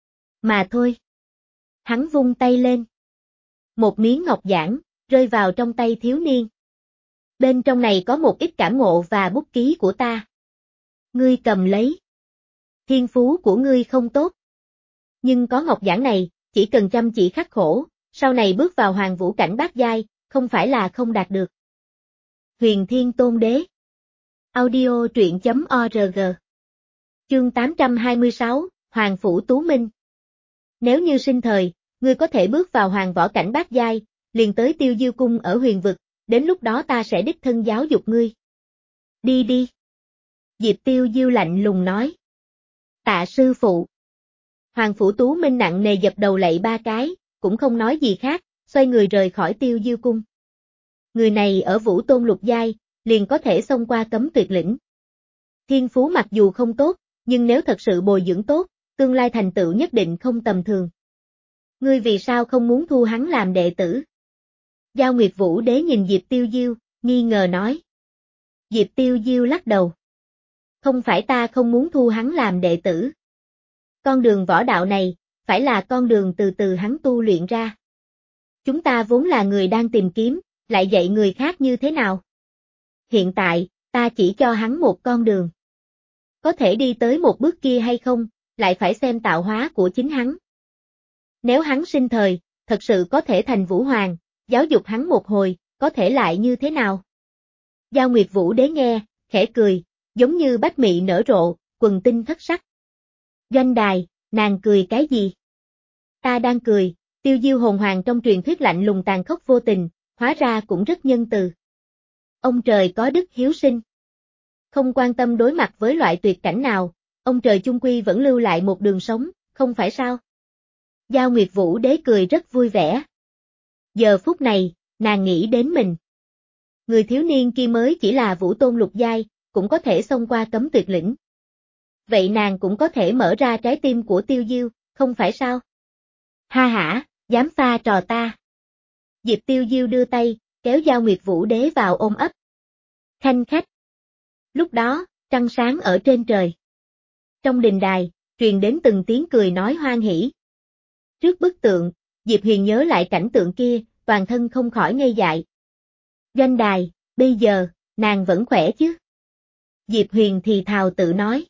S1: Mà thôi. Hắn vung tay lên. Một miếng ngọc giản, rơi vào trong tay thiếu niên. Bên trong này có một ít cảm ngộ và bút ký của ta. Ngươi cầm lấy. Thiên phú của ngươi không tốt. Nhưng có ngọc giản này, chỉ cần chăm chỉ khắc khổ, sau này bước vào hoàng vũ cảnh bát giai, không phải là không đạt được. Huyền Thiên Tôn Đế. Audio truyện chấm org. Chương tám trăm hai mươi sáu, Hoàng Phủ Tú Minh. Nếu như sinh thời, ngươi có thể bước vào hoàng võ cảnh bát giai, liền tới Tiêu Diêu cung ở huyền vực, đến lúc đó ta sẽ đích thân giáo dục ngươi. Đi đi. Diệp Tiêu Diêu lạnh lùng nói. Tạ sư phụ. Hoàng Phủ Tú Minh nặng nề dập đầu lạy ba cái, cũng không nói gì khác, xoay người rời khỏi Tiêu Diêu cung. Người này ở Vũ Tôn lục giai, liền có thể xông qua cấm tuyệt lĩnh. Thiên phú mặc dù không tốt, nhưng nếu thật sự bồi dưỡng tốt, tương lai thành tựu nhất định không tầm thường. Ngươi vì sao không muốn thu hắn làm đệ tử? Giao Nguyệt Vũ Đế nhìn Diệp Tiêu Diêu, nghi ngờ nói. Diệp Tiêu Diêu lắc đầu. Không phải ta không muốn thu hắn làm đệ tử. Con đường võ đạo này, phải là con đường từ từ hắn tu luyện ra. Chúng ta vốn là người đang tìm kiếm, lại dạy người khác như thế nào? Hiện tại, ta chỉ cho hắn một con đường. Có thể đi tới một bước kia hay không, lại phải xem tạo hóa của chính hắn. Nếu hắn sinh thời, thật sự có thể thành Vũ Hoàng, giáo dục hắn một hồi, có thể lại như thế nào? Giao Nguyệt Vũ Đế nghe, khẽ cười, giống như bách mị nở rộ, quần tinh thất sắc. Doanh đài, nàng cười cái gì? Ta đang cười, Tiêu Diêu hồn hoàng trong truyền thuyết lạnh lùng tàn khốc vô tình, hóa ra cũng rất nhân từ. Ông trời có đức hiếu sinh. Không quan tâm đối mặt với loại tuyệt cảnh nào, ông trời chung quy vẫn lưu lại một đường sống, không phải sao? Giao Nguyệt Vũ Đế cười rất vui vẻ. Giờ phút này, nàng nghĩ đến mình. Người thiếu niên kia mới chỉ là Vũ Tôn lục giai, cũng có thể xông qua cấm tuyệt lĩnh. Vậy nàng cũng có thể mở ra trái tim của Tiêu Diêu, không phải sao? Ha hả, dám pha trò ta. Diệp Tiêu Diêu đưa tay, kéo Giao Nguyệt Vũ Đế vào ôm ấp. Khanh khách. Lúc đó, trăng sáng ở trên trời. Trong đình đài, truyền đến từng tiếng cười nói hoan hỉ. Trước bức tượng, Diệp Huyền nhớ lại cảnh tượng kia, toàn thân không khỏi ngây dại. Doanh đài, bây giờ, nàng vẫn khỏe chứ? Diệp Huyền thì thào tự nói.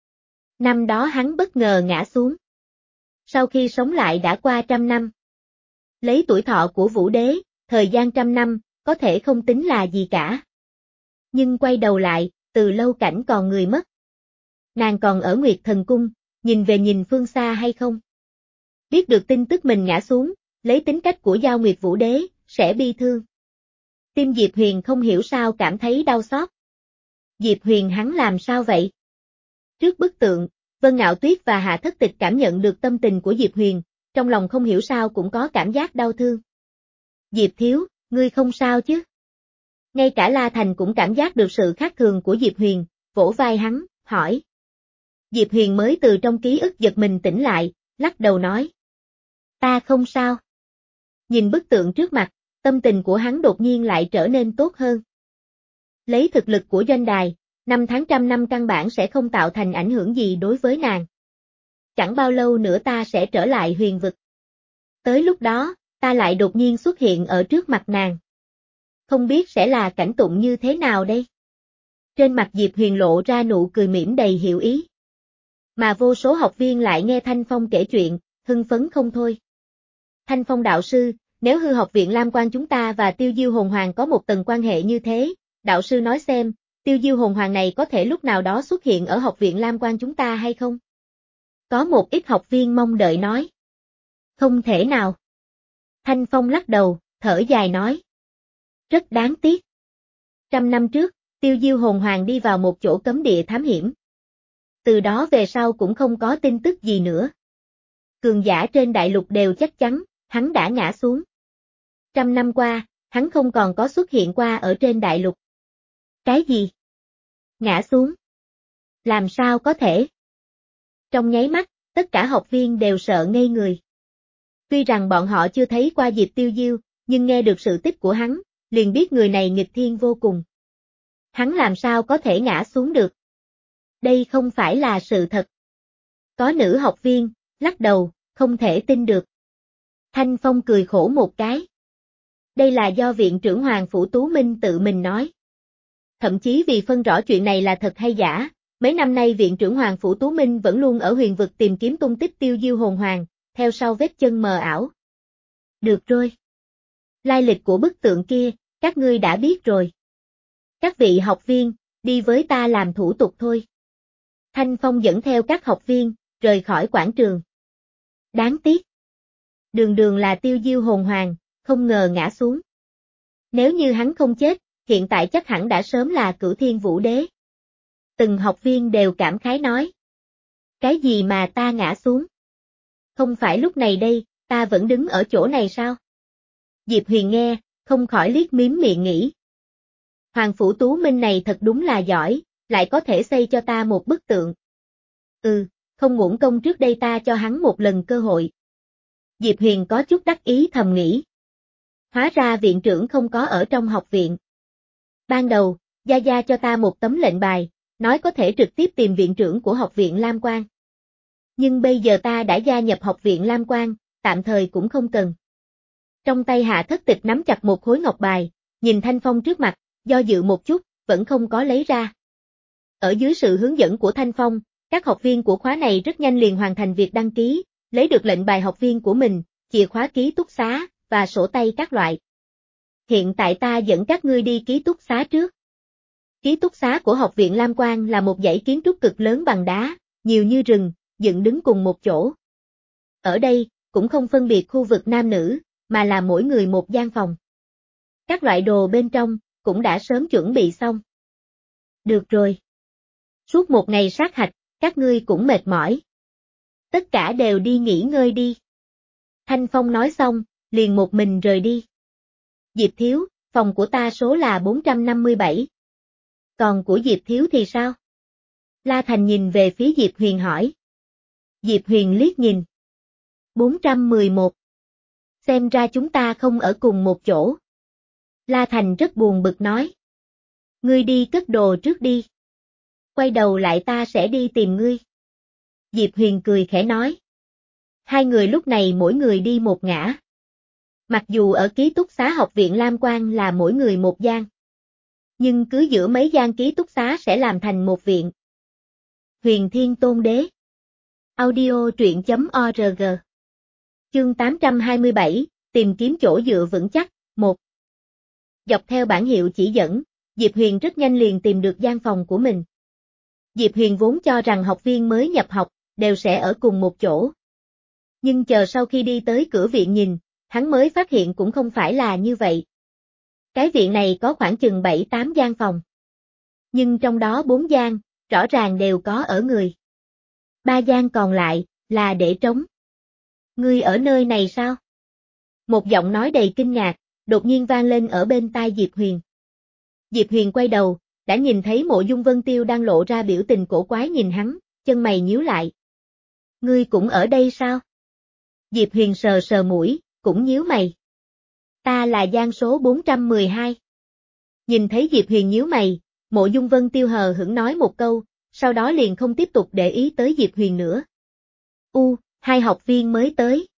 S1: Năm đó hắn bất ngờ ngã xuống. Sau khi sống lại đã qua trăm năm. Lấy tuổi thọ của Vũ Đế, thời gian trăm năm, có thể không tính là gì cả. Nhưng quay đầu lại, từ lâu cảnh còn người mất. Nàng còn ở Nguyệt Thần Cung, nhìn về nhìn phương xa hay không? Biết được tin tức mình ngã xuống, lấy tính cách của Giao Nguyệt Vũ Đế, sẽ bi thương. Tim Diệp Huyền không hiểu sao cảm thấy đau xót. Diệp Huyền hắn làm sao vậy? Trước bức tượng, Vân Ngạo Tuyết và Hạ Thất Tịch cảm nhận được tâm tình của Diệp Huyền, trong lòng không hiểu sao cũng có cảm giác đau thương. Diệp thiếu, ngươi không sao chứ? Ngay cả La Thành cũng cảm giác được sự khác thường của Diệp Huyền, vỗ vai hắn, hỏi. Diệp Huyền mới từ trong ký ức giật mình tỉnh lại, lắc đầu nói. Ta không sao. Nhìn bức tượng trước mặt, tâm tình của hắn đột nhiên lại trở nên tốt hơn. Lấy thực lực của doanh đài, năm tháng trăm năm căn bản sẽ không tạo thành ảnh hưởng gì đối với nàng. Chẳng bao lâu nữa ta sẽ trở lại huyền vực. Tới lúc đó, ta lại đột nhiên xuất hiện ở trước mặt nàng. Không biết sẽ là cảnh tượng như thế nào đây? Trên mặt Diệp Huyền lộ ra nụ cười mỉm đầy hiểu ý. Mà vô số học viên lại nghe Thanh Phong kể chuyện, hưng phấn không thôi. Thanh Phong đạo sư, nếu hư học viện Lam Quan chúng ta và Tiêu Diêu hồn hoàng có một tầng quan hệ như thế, đạo sư nói xem, Tiêu Diêu hồn hoàng này có thể lúc nào đó xuất hiện ở học viện Lam Quan chúng ta hay không? Có một ít học viên mong đợi nói. Không thể nào. Thanh Phong lắc đầu, thở dài nói. Rất đáng tiếc. Trăm năm trước, Tiêu Diêu hồn hoàng đi vào một chỗ cấm địa thám hiểm. Từ đó về sau cũng không có tin tức gì nữa. Cường giả trên đại lục đều chắc chắn, hắn đã ngã xuống. Trăm năm qua, hắn không còn có xuất hiện qua ở trên đại lục. Cái gì? Ngã xuống? Làm sao có thể? Trong nháy mắt, tất cả học viên đều sợ ngây người. Tuy rằng bọn họ chưa thấy qua Diệp Tiêu Diêu, nhưng nghe được sự tích của hắn, liền biết người này nghịch thiên vô cùng. Hắn làm sao có thể ngã xuống được? Đây không phải là sự thật. Có nữ học viên, lắc đầu, không thể tin được. Thanh Phong cười khổ một cái. Đây là do viện trưởng Hoàng Phủ Tú Minh tự mình nói. Thậm chí vì phân rõ chuyện này là thật hay giả, mấy năm nay viện trưởng Hoàng Phủ Tú Minh vẫn luôn ở huyền vực tìm kiếm tung tích Tiêu Diêu hồn hoàng, theo sau vết chân mờ ảo. Được rồi. Lai lịch của bức tượng kia, các ngươi đã biết rồi. Các vị học viên, đi với ta làm thủ tục thôi. Thanh Phong dẫn theo các học viên, rời khỏi quảng trường. Đáng tiếc. Đường đường là Tiêu Diêu hồn hoàng, không ngờ ngã xuống. Nếu như hắn không chết, hiện tại chắc hẳn đã sớm là Cửu Thiên Vũ Đế. Từng học viên đều cảm khái nói. Cái gì mà ta ngã xuống? Không phải lúc này đây, ta vẫn đứng ở chỗ này sao? Diệp Huyền nghe, không khỏi liếc miếm miệng nghĩ. Hoàng Phủ Tú Minh này thật đúng là giỏi, lại có thể xây cho ta một bức tượng. Ừ, không uổng công trước đây ta cho hắn một lần cơ hội. Diệp Huyền có chút đắc ý thầm nghĩ. Hóa ra viện trưởng không có ở trong học viện. Ban đầu, Gia Gia cho ta một tấm lệnh bài, nói có thể trực tiếp tìm viện trưởng của học viện Lam Quang. Nhưng bây giờ ta đã gia nhập học viện Lam Quang, tạm thời cũng không cần. Trong tay Hạ Thất Tịch nắm chặt một khối ngọc bài, nhìn Thanh Phong trước mặt, do dự một chút, vẫn không có lấy ra. Ở dưới sự hướng dẫn của Thanh Phong, các học viên của khóa này rất nhanh liền hoàn thành việc đăng ký, lấy được lệnh bài học viên của mình, chìa khóa ký túc xá, và sổ tay các loại. Hiện tại ta dẫn các ngươi đi ký túc xá trước. Ký túc xá của học viện Lam Quang là một dãy kiến trúc cực lớn bằng đá, nhiều như rừng, dựng đứng cùng một chỗ. Ở đây, cũng không phân biệt khu vực nam nữ, mà là mỗi người một gian phòng. Các loại đồ bên trong, cũng đã sớm chuẩn bị xong. Được rồi. Suốt một ngày sát hạch, các ngươi cũng mệt mỏi. Tất cả đều đi nghỉ ngơi đi. Thanh Phong nói xong, liền một mình rời đi. Diệp Thiếu, phòng của ta số là bốn trăm năm mươi bảy. Còn của Diệp Thiếu thì sao? La Thành nhìn về phía Diệp Huyền hỏi. Diệp Huyền liếc nhìn. bốn trăm mười một. Xem ra chúng ta không ở cùng một chỗ. La Thành rất buồn bực nói. Ngươi đi cất đồ trước đi. Quay đầu lại ta sẽ đi tìm ngươi. Diệp Huyền cười khẽ nói. Hai người lúc này mỗi người đi một ngã. Mặc dù ở ký túc xá học viện Lam Quang là mỗi người một gian. Nhưng cứ giữa mấy gian ký túc xá sẽ làm thành một viện. Huyền Thiên Tôn Đế. Audio truyện chấm org. Chương tám trăm hai mươi bảy, tìm kiếm chỗ dựa vững chắc, một. Dọc theo bản hiệu chỉ dẫn, Diệp Huyền rất nhanh liền tìm được gian phòng của mình. Diệp Huyền vốn cho rằng học viên mới nhập học, đều sẽ ở cùng một chỗ. Nhưng chờ sau khi đi tới cửa viện nhìn, hắn mới phát hiện cũng không phải là như vậy. Cái viện này có khoảng chừng bảy tám gian phòng. Nhưng trong đó bốn gian, rõ ràng đều có ở người. Ba gian còn lại, là để trống. Ngươi ở nơi này sao? Một giọng nói đầy kinh ngạc, đột nhiên vang lên ở bên tai Diệp Huyền. Diệp Huyền quay đầu, đã nhìn thấy Mộ Dung Vân Tiêu đang lộ ra biểu tình cổ quái nhìn hắn, chân mày nhíu lại. Ngươi cũng ở đây sao? Diệp Huyền sờ sờ mũi, cũng nhíu mày. Ta là gian số bốn trăm mười hai. Nhìn thấy Diệp Huyền nhíu mày, Mộ Dung Vân Tiêu hờ hững nói một câu, sau đó liền không tiếp tục để ý tới Diệp Huyền nữa. U, hai học viên mới tới.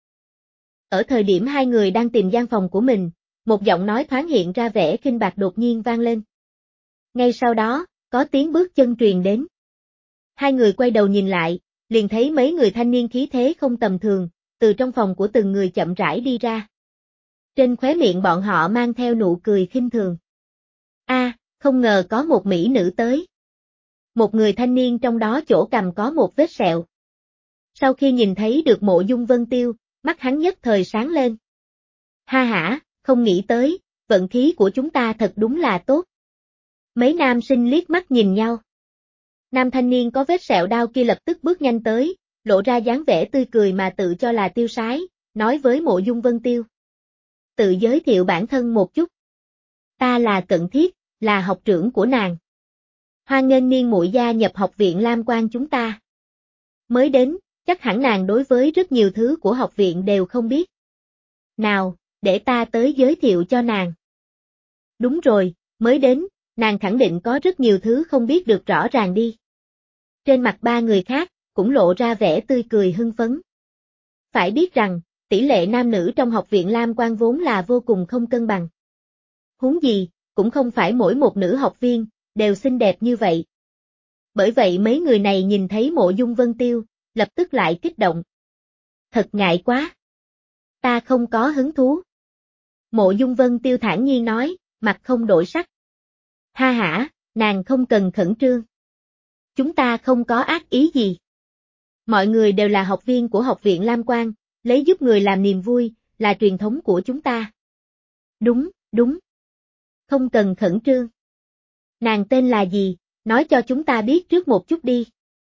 S1: Ở thời điểm hai người đang tìm gian phòng của mình, một giọng nói thoáng hiện ra vẻ khinh bạc đột nhiên vang lên. Ngay sau đó, có tiếng bước chân truyền đến. Hai người quay đầu nhìn lại, liền thấy mấy người thanh niên khí thế không tầm thường, từ trong phòng của từng người chậm rãi đi ra. Trên khóe miệng bọn họ mang theo nụ cười khinh thường. A, à, không ngờ có một mỹ nữ tới. Một người thanh niên trong đó chỗ cằm có một vết sẹo. Sau khi nhìn thấy được Mộ Dung Vân Tiêu, mắt hắn nhất thời sáng lên. Ha hả, không nghĩ tới, vận khí của chúng ta thật đúng là tốt. Mấy nam sinh liếc mắt nhìn nhau. Nam thanh niên có vết sẹo đau kia lập tức bước nhanh tới, lộ ra dáng vẻ tươi cười mà tự cho là tiêu sái, nói với Mộ Dung Vân Tiêu. Tự giới thiệu bản thân một chút. Ta là Cận Thiết, là học trưởng của nàng. Hoan nghênh niên muội gia nhập học viện Lam Quang chúng ta. Mới đến, chắc hẳn nàng đối với rất nhiều thứ của học viện đều không biết. Nào, để ta tới giới thiệu cho nàng. Đúng rồi, mới đến, nàng khẳng định có rất nhiều thứ không biết được rõ ràng đi. Trên mặt ba người khác, cũng lộ ra vẻ tươi cười hưng phấn. Phải biết rằng, tỷ lệ nam nữ trong học viện Lam Quang vốn là vô cùng không cân bằng. Huống gì, cũng không phải mỗi một nữ học viên, đều xinh đẹp như vậy. Bởi vậy mấy người này nhìn thấy Mộ Dung Vân Tiêu, lập tức lại kích động. Thật ngại quá. Ta không có hứng thú. Mộ Dung Vân Tiêu thản nhiên nói, mặt không đổi sắc. Ha hả, nàng không cần khẩn trương. Chúng ta không có ác ý gì. Mọi người đều là học viên của học viện Lam Quang, lấy giúp người làm niềm vui, là truyền thống của chúng ta. Đúng, đúng. Không cần khẩn trương. Nàng tên là gì, nói cho chúng ta biết trước một chút đi.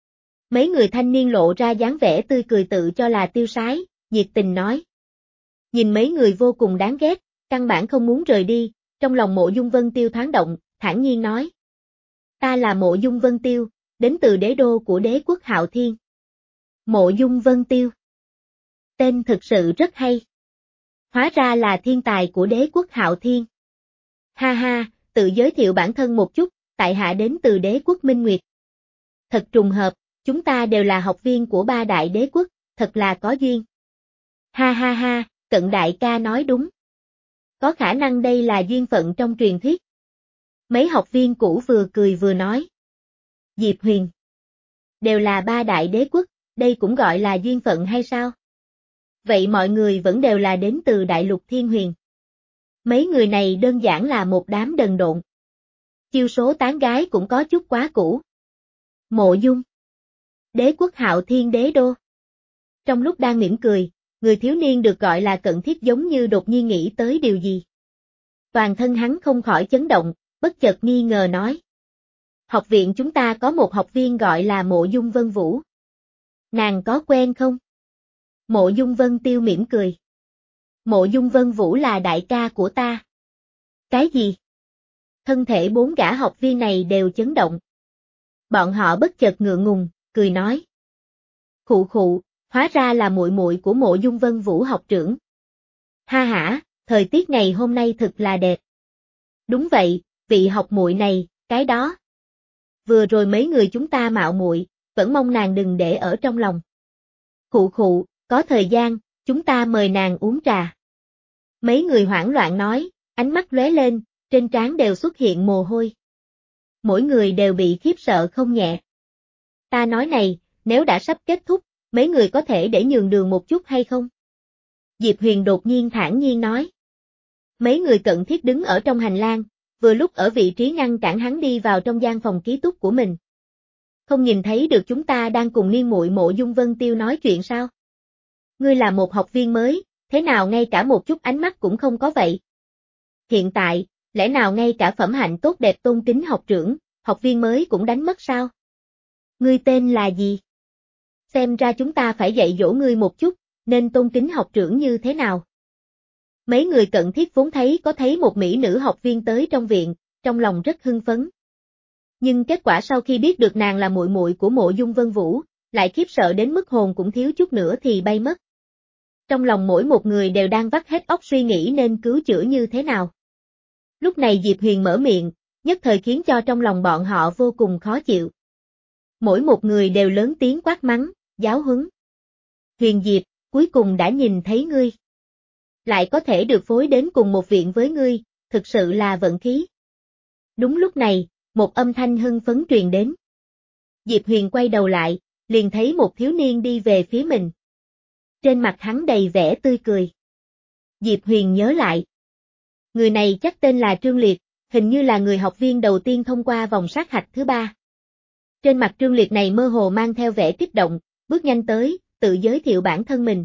S1: Mấy người thanh niên lộ ra dáng vẻ tươi cười tự cho là tiêu sái, nhiệt tình nói. Nhìn mấy người vô cùng đáng ghét, căn bản không muốn rời đi, trong lòng Mộ Dung Vân Tiêu thoáng động, thản nhiên nói. Ta là Mộ Dung Vân Tiêu, đến từ đế đô của đế quốc Hạo Thiên. Mộ Dung Vân Tiêu. Tên thực sự rất hay. Hóa ra là thiên tài của đế quốc Hạo Thiên. Ha ha, tự giới thiệu bản thân một chút, tại hạ đến từ đế quốc Minh Nguyệt. Thật trùng hợp, chúng ta đều là học viên của ba đại đế quốc, thật là có duyên. Ha ha ha, Cận đại ca nói đúng. Có khả năng đây là duyên phận trong truyền thuyết. Mấy học viên cũ vừa cười vừa nói. Diệp Huyền. Đều là ba đại đế quốc, đây cũng gọi là duyên phận hay sao? Vậy mọi người vẫn đều là đến từ đại lục Thiên Huyền. Mấy người này đơn giản là một đám đần độn. Chiêu số tán gái cũng có chút quá cũ. Mộ Dung. Đế quốc Hạo Thiên đế đô. Trong lúc đang mỉm cười, người thiếu niên được gọi là Cận Thiết giống như đột nhiên nghĩ tới điều gì. Toàn thân hắn không khỏi chấn động, bất chợt nghi ngờ nói. Học viện chúng ta có một học viên gọi là Mộ Dung Vân Vũ. Nàng có quen không? Mộ Dung Vân Tiêu mỉm cười. Mộ Dung Vân Vũ là đại ca của ta. Cái gì? Thân thể bốn gã học viên này đều chấn động. Bọn họ bất chợt ngượng ngùng, cười nói. Khụ khụ, hóa ra là muội muội của Mộ Dung Vân Vũ học trưởng. Ha hả, thời tiết ngày hôm nay thật là đẹp. Đúng vậy, vị học muội này, cái đó. Vừa rồi mấy người chúng ta mạo muội, vẫn mong nàng đừng để ở trong lòng. Khụ khụ, có thời gian, chúng ta mời nàng uống trà. Mấy người hoảng loạn nói, ánh mắt lóe lên, trên trán đều xuất hiện mồ hôi. Mỗi người đều bị khiếp sợ không nhẹ. Ta nói này, nếu đã sắp kết thúc, mấy người có thể để nhường đường một chút hay không? Diệp Huyền đột nhiên thản nhiên nói. Mấy người Cận Thiết đứng ở trong hành lang, vừa lúc ở vị trí ngăn cản hắn đi vào trong gian phòng ký túc của mình. Không nhìn thấy được chúng ta đang cùng niên muội Mộ Dung Vân Tiêu nói chuyện sao? Ngươi là một học viên mới, thế nào ngay cả một chút ánh mắt cũng không có vậy? Hiện tại, lẽ nào ngay cả phẩm hạnh tốt đẹp tôn kính học trưởng, học viên mới cũng đánh mất sao? Ngươi tên là gì? Xem ra chúng ta phải dạy dỗ ngươi một chút, nên tôn kính học trưởng như thế nào? Mấy người Cận Thiết vốn thấy có thấy một mỹ nữ học viên tới trong viện, trong lòng rất hưng phấn. Nhưng kết quả sau khi biết được nàng là muội muội của Mộ Dung Vân Vũ, lại khiếp sợ đến mức hồn cũng thiếu chút nữa thì bay mất. Trong lòng mỗi một người đều đang vắt hết óc suy nghĩ nên cứu chữa như thế nào. Lúc này Diệp Huyền mở miệng, nhất thời khiến cho trong lòng bọn họ vô cùng khó chịu. Mỗi một người đều lớn tiếng quát mắng, giáo huấn. Huyền Diệp, cuối cùng đã nhìn thấy ngươi. Lại có thể được phối đến cùng một viện với ngươi, thực sự là vận khí. Đúng lúc này, một âm thanh hưng phấn truyền đến. Diệp Huyền quay đầu lại, liền thấy một thiếu niên đi về phía mình. Trên mặt hắn đầy vẻ tươi cười. Diệp Huyền nhớ lại. Người này chắc tên là Trương Liệt, hình như là người học viên đầu tiên thông qua vòng sát hạch thứ ba. Trên mặt Trương Liệt này mơ hồ mang theo vẻ kích động, bước nhanh tới, tự giới thiệu bản thân mình.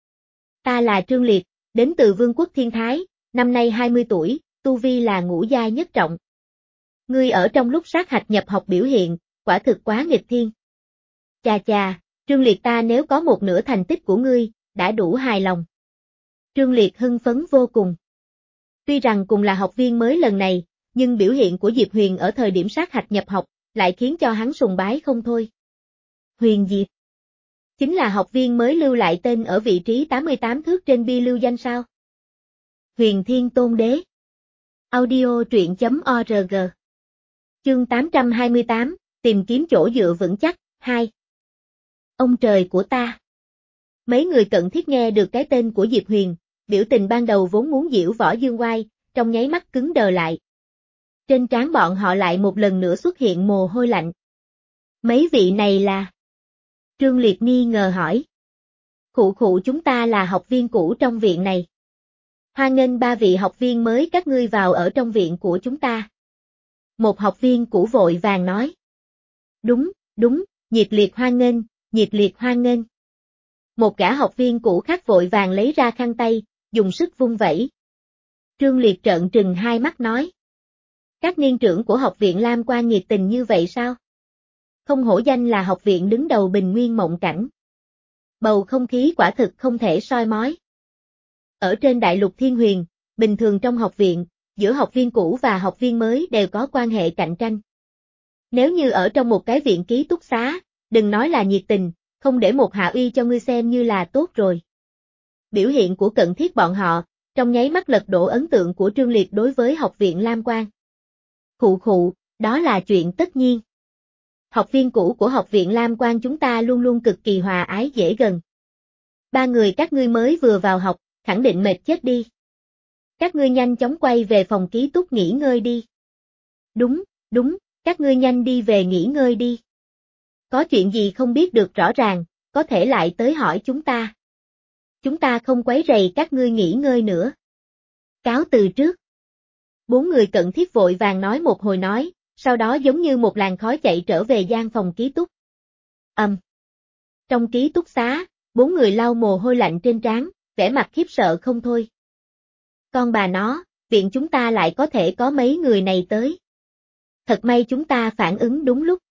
S1: Ta là Trương Liệt, đến từ Vương quốc Thiên Thái, năm nay hai mươi tuổi, tu vi là ngũ giai nhất trọng. Ngươi ở trong lúc sát hạch nhập học biểu hiện, quả thực quá nghịch thiên. Chà chà, Trương Liệt ta nếu có một nửa thành tích của ngươi, đã đủ hài lòng. Trương Liệt hưng phấn vô cùng. Tuy rằng cùng là học viên mới lần này, nhưng biểu hiện của Diệp Huyền ở thời điểm sát hạch nhập học, lại khiến cho hắn sùng bái không thôi. Huyền Diệp. Chính là học viên mới lưu lại tên ở vị trí tám mươi tám thước trên bia lưu danh sao? Huyền Thiên Tôn Đế. Audio truyện chấm org. Chương tám trăm hai mươi tám, tìm kiếm chỗ dựa vững chắc, hai. Ông trời của ta. Mấy người Cận Thiết nghe được cái tên của Diệp Huyền, biểu tình ban đầu vốn muốn diễu võ dương oai, trong nháy mắt cứng đờ lại. Trên trán bọn họ lại một lần nữa xuất hiện mồ hôi lạnh. Mấy vị này là? Trương Liệt nghi ngờ hỏi. Khụ khụ chúng ta là học viên cũ trong viện này. Hoan nghênh ba vị học viên mới các ngươi vào ở trong viện của chúng ta. Một học viên cũ vội vàng nói. Đúng, đúng, nhiệt liệt hoan nghênh, nhiệt liệt hoan nghênh. Một gã học viên cũ khác vội vàng lấy ra khăn tay, dùng sức vung vẩy. Trương Liệt trợn trừng hai mắt nói. Các niên trưởng của học viện Lam Quan nhiệt tình như vậy sao? Không hổ danh là học viện đứng đầu bình nguyên mộng cảnh. Bầu không khí quả thực không thể soi mói. Ở trên đại lục Thiên Huyền, bình thường trong học viện, giữa học viên cũ và học viên mới đều có quan hệ cạnh tranh. Nếu như ở trong một cái viện ký túc xá, đừng nói là nhiệt tình, không để một hạ uy cho ngươi xem như là tốt rồi. Biểu hiện của Cận Thiết bọn họ, trong nháy mắt lật đổ ấn tượng của Trương Liệt đối với học viện Lam Quan. Khụ khụ, đó là chuyện tất nhiên. Học viên cũ của học viện Lam Quan chúng ta luôn luôn cực kỳ hòa ái dễ gần. Ba người các ngươi mới vừa vào học, khẳng định mệt chết đi. Các ngươi nhanh chóng quay về phòng ký túc nghỉ ngơi đi. Đúng, đúng, các ngươi nhanh đi về nghỉ ngơi đi. Có chuyện gì không biết được rõ ràng, có thể lại tới hỏi chúng ta. Chúng ta không quấy rầy các ngươi nghỉ ngơi nữa. Cáo từ trước. Bốn người Cận Thiết vội vàng nói một hồi nói, sau đó giống như một làn khói chạy trở về gian phòng ký túc. Ầm. Um. Trong ký túc xá, bốn người lau mồ hôi lạnh trên trán, vẻ mặt khiếp sợ không thôi. Con bà nó, viện chúng ta lại có thể có mấy người này tới. Thật may chúng ta phản ứng đúng lúc.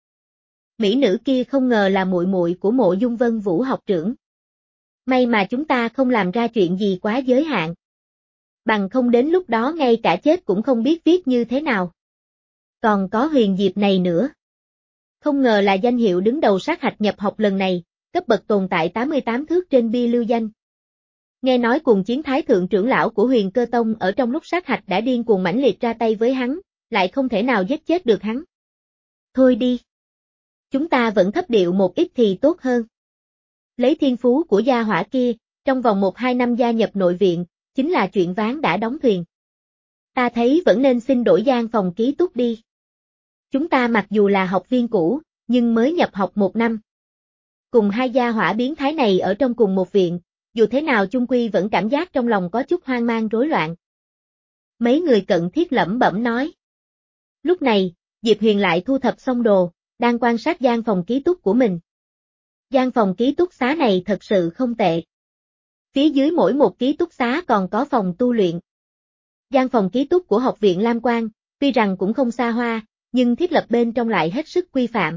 S1: Mỹ nữ kia không ngờ là muội muội của Mộ Dung Vân Vũ học trưởng. May mà chúng ta không làm ra chuyện gì quá giới hạn. Bằng không đến lúc đó ngay cả chết cũng không biết viết như thế nào. Còn có Huyền Diệp này nữa. Không ngờ là danh hiệu đứng đầu sát hạch nhập học lần này, cấp bậc tồn tại tám mươi tám thước trên bia lưu danh. Nghe nói cùng chiến thái thượng trưởng lão của Huyền Cơ Tông ở trong lúc sát hạch đã điên cuồng mãnh liệt ra tay với hắn, lại không thể nào giết chết được hắn. Thôi đi. Chúng ta vẫn thấp điệu một ít thì tốt hơn. Lấy thiên phú của gia hỏa kia, trong vòng một hai năm gia nhập nội viện, chính là chuyện ván đã đóng thuyền. Ta thấy vẫn nên xin đổi gian phòng ký túc đi. Chúng ta mặc dù là học viên cũ, nhưng mới nhập học một năm. Cùng hai gia hỏa biến thái này ở trong cùng một viện, dù thế nào chung quy vẫn cảm giác trong lòng có chút hoang mang rối loạn. Mấy người Cận Thiết lẩm bẩm nói. Lúc này, Diệp Huyền lại thu thập xong đồ, đang quan sát gian phòng ký túc của mình. Gian phòng ký túc xá này thật sự không tệ. Phía dưới mỗi một ký túc xá còn có phòng tu luyện. Gian phòng ký túc của học viện Lam Quan, tuy rằng cũng không xa hoa, nhưng thiết lập bên trong lại hết sức quy phạm.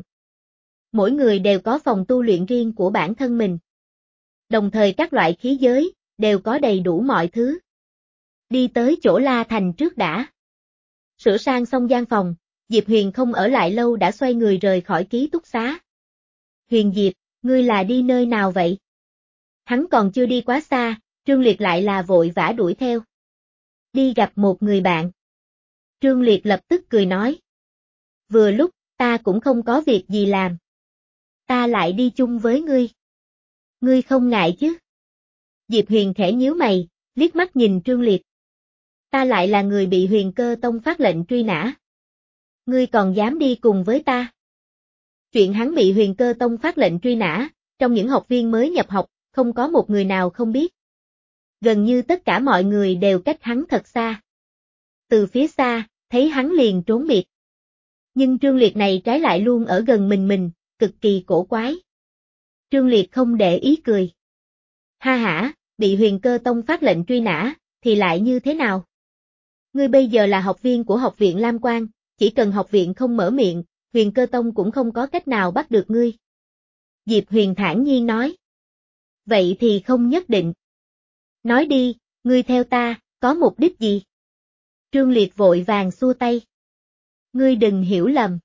S1: Mỗi người đều có phòng tu luyện riêng của bản thân mình. Đồng thời các loại khí giới, đều có đầy đủ mọi thứ. Đi tới chỗ La Thành trước đã. Sửa sang xong gian phòng, Diệp Huyền không ở lại lâu đã xoay người rời khỏi ký túc xá. Huyền Diệp, ngươi là đi nơi nào vậy? Hắn còn chưa đi quá xa, Trương Liệt lại là vội vã đuổi theo. Đi gặp một người bạn. Trương Liệt lập tức cười nói. Vừa lúc, ta cũng không có việc gì làm. Ta lại đi chung với ngươi. Ngươi không ngại chứ? Diệp Huyền khẽ nhíu mày, liếc mắt nhìn Trương Liệt. Ta lại là người bị Huyền Cơ Tông phát lệnh truy nã. Ngươi còn dám đi cùng với ta? Chuyện hắn bị Huyền Cơ Tông phát lệnh truy nã, trong những học viên mới nhập học, không có một người nào không biết. Gần như tất cả mọi người đều cách hắn thật xa. Từ phía xa, thấy hắn liền trốn biệt. Nhưng Trương Liệt này trái lại luôn ở gần mình mình, cực kỳ cổ quái. Trương Liệt không để ý cười. Ha hả, bị Huyền Cơ Tông phát lệnh truy nã, thì lại như thế nào? Ngươi bây giờ là học viên của học viện Lam Quan, chỉ cần học viện không mở miệng, Huyền Cơ Tông cũng không có cách nào bắt được ngươi. Diệp Huyền thản nhiên nói. Vậy thì không nhất định. Nói đi, ngươi theo ta, có mục đích gì? Trương Liệt vội vàng xua tay. Ngươi đừng hiểu lầm.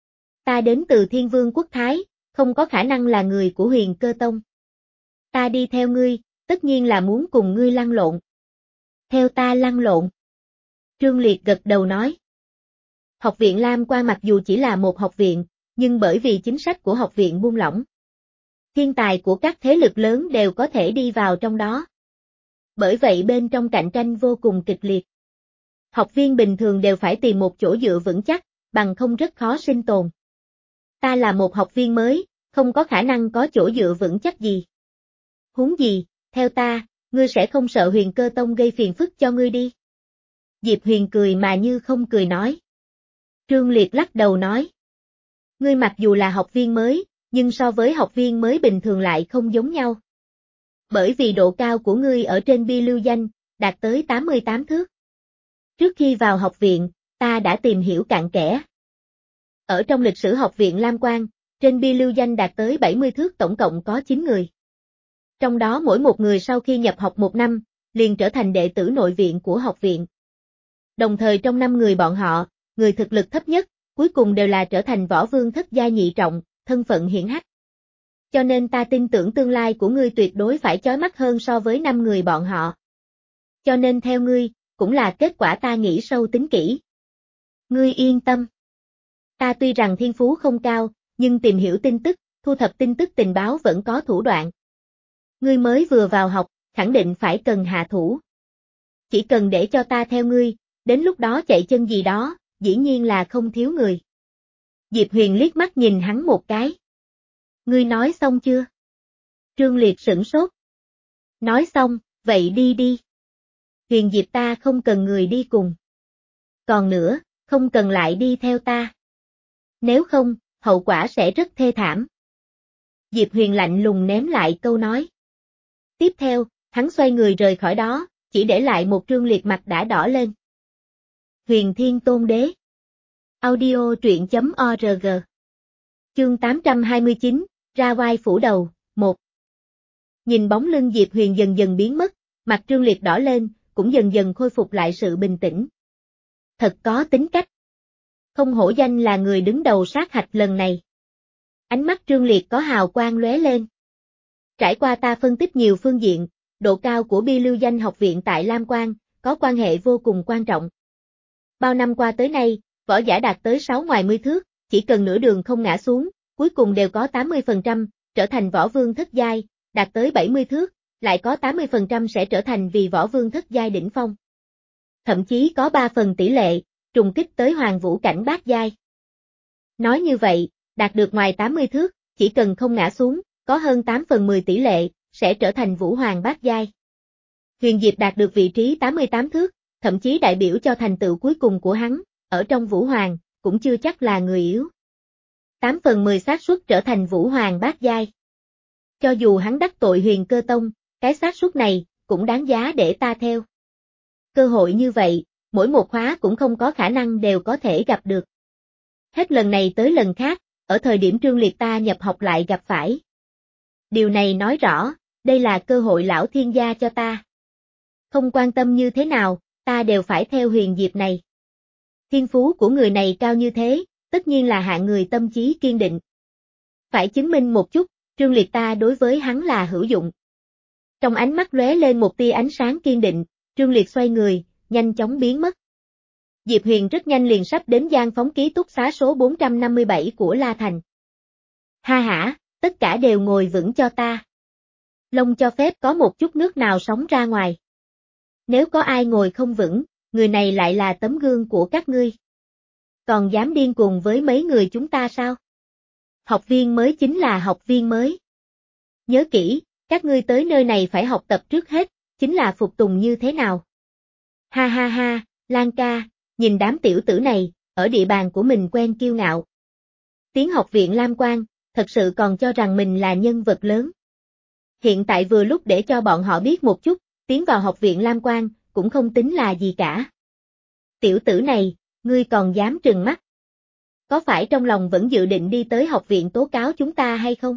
S1: Ta đến từ Thiên Vương Quốc Thái, không có khả năng là người của Huyền Cơ Tông. Ta đi theo ngươi, tất nhiên là muốn cùng ngươi lăn lộn. Theo ta lăn lộn. Trương Liệt gật đầu nói. Học viện Lam Quan mặc dù chỉ là một học viện, nhưng bởi vì chính sách của học viện buông lỏng, thiên tài của các thế lực lớn đều có thể đi vào trong đó. Bởi vậy bên trong cạnh tranh vô cùng kịch liệt. Học viên bình thường đều phải tìm một chỗ dựa vững chắc, bằng không rất khó sinh tồn. Ta là một học viên mới, không có khả năng có chỗ dựa vững chắc gì. Huống gì, theo ta, ngươi sẽ không sợ Huyền Cơ Tông gây phiền phức cho ngươi đi. Diệp Huyền cười mà như không cười nói. Trương Liệt lắc đầu nói. Ngươi mặc dù là học viên mới, nhưng so với học viên mới bình thường lại không giống nhau. Bởi vì độ cao của ngươi ở trên bia lưu danh, đạt tới tám mươi tám thước. Trước khi vào học viện, ta đã tìm hiểu cặn kẽ. Ở trong lịch sử học viện Lam Quan, trên bia lưu danh đạt tới bảy mươi thước, tổng cộng có chín người. Trong đó mỗi một người sau khi nhập học một năm, liền trở thành đệ tử nội viện của học viện. Đồng thời trong năm người bọn họ, người thực lực thấp nhất, cuối cùng đều là trở thành võ vương thất giai nhị trọng, thân phận hiển hách. Cho nên ta tin tưởng tương lai của ngươi tuyệt đối phải chói mắt hơn so với năm người bọn họ. Cho nên theo ngươi, cũng là kết quả ta nghĩ sâu tính kỹ. Ngươi yên tâm. Ta tuy rằng thiên phú không cao, nhưng tìm hiểu tin tức, thu thập tin tức tình báo vẫn có thủ đoạn. Ngươi mới vừa vào học, khẳng định phải cần hạ thủ. Chỉ cần để cho ta theo ngươi, đến lúc đó chạy chân gì đó, dĩ nhiên là không thiếu người. Diệp Huyền liếc mắt nhìn hắn một cái. Ngươi nói xong chưa? Trương Liệt sửng sốt. Nói xong, vậy đi đi. Huyền Diệp ta không cần người đi cùng. Còn nữa, không cần lại đi theo ta. Nếu không, hậu quả sẽ rất thê thảm. Diệp Huyền lạnh lùng ném lại câu nói. Tiếp theo, hắn xoay người rời khỏi đó, chỉ để lại một Trương Liệt mặt đã đỏ lên. Huyền Thiên Tôn Đế. Audio truyện chấm org. Chương tám trăm hai mươi chín, ra vai phủ đầu, một. Nhìn bóng lưng Diệp Huyền dần dần biến mất, mặt Trương Liệt đỏ lên, cũng dần dần khôi phục lại sự bình tĩnh. Thật có tính cách. Không hổ danh là người đứng đầu sát hạch lần này. Ánh mắt Trương Liệt có hào quang lóe lên. Trải qua ta phân tích nhiều phương diện, độ cao của bia lưu danh học viện tại Lam Quan, có quan hệ vô cùng quan trọng. Bao năm qua tới nay, võ giả đạt tới sáu ngoài mươi thước, chỉ cần nửa đường không ngã xuống, cuối cùng đều có tám mươi phần trăm, trở thành võ vương thất giai, đạt tới bảy mươi thước, lại có tám mươi phần trăm sẽ trở thành vì võ vương thất giai đỉnh phong. Thậm chí có ba phần tỷ lệ, trùng kích tới hoàng vũ cảnh bát giai. Nói như vậy, đạt được ngoài tám mươi thước, chỉ cần không ngã xuống, có hơn tám phần mười tỷ lệ, sẽ trở thành vũ hoàng bát giai. Huyền Diệp đạt được vị trí tám mươi tám thước, thậm chí đại biểu cho thành tựu cuối cùng của hắn, ở trong vũ hoàng, cũng chưa chắc là người yếu. tám phần mười xác suất trở thành vũ hoàng bát giai. Cho dù hắn đắc tội Huyền Cơ Tông, cái xác suất này, cũng đáng giá để ta theo. Cơ hội như vậy, mỗi một khóa cũng không có khả năng đều có thể gặp được. Hết lần này tới lần khác, ở thời điểm Trương Liệt ta nhập học lại gặp phải. Điều này nói rõ, đây là cơ hội lão thiên gia cho ta. Không quan tâm như thế nào, ta đều phải theo Huyền Diệp này. Thiên phú của người này cao như thế, tất nhiên là hạng người tâm chí kiên định. Phải chứng minh một chút, Trương Liệt ta đối với hắn là hữu dụng. Trong ánh mắt lóe lên một tia ánh sáng kiên định, Trương Liệt xoay người, nhanh chóng biến mất. Diệp Huyền rất nhanh liền sắp đến gian phóng ký túc xá số bốn trăm năm mươi bảy của La Thành. Ha hả, tất cả đều ngồi vững cho ta. Lông cho phép có một chút nước nào sóng ra ngoài. Nếu có ai ngồi không vững, người này lại là tấm gương của các ngươi. Còn dám điên cuồng với mấy người chúng ta sao? Học viên mới chính là học viên mới. Nhớ kỹ, các ngươi tới nơi này phải học tập trước hết, chính là phục tùng như thế nào. Ha ha ha, Lan ca, nhìn đám tiểu tử này, ở địa bàn của mình quen kiêu ngạo. Tiến học viện Lam Quan, thật sự còn cho rằng mình là nhân vật lớn. Hiện tại vừa lúc để cho bọn họ biết một chút, tiến vào học viện Lam Quan, cũng không tính là gì cả. Tiểu tử này, ngươi còn dám trừng mắt. Có phải trong lòng vẫn dự định đi tới học viện tố cáo chúng ta hay không?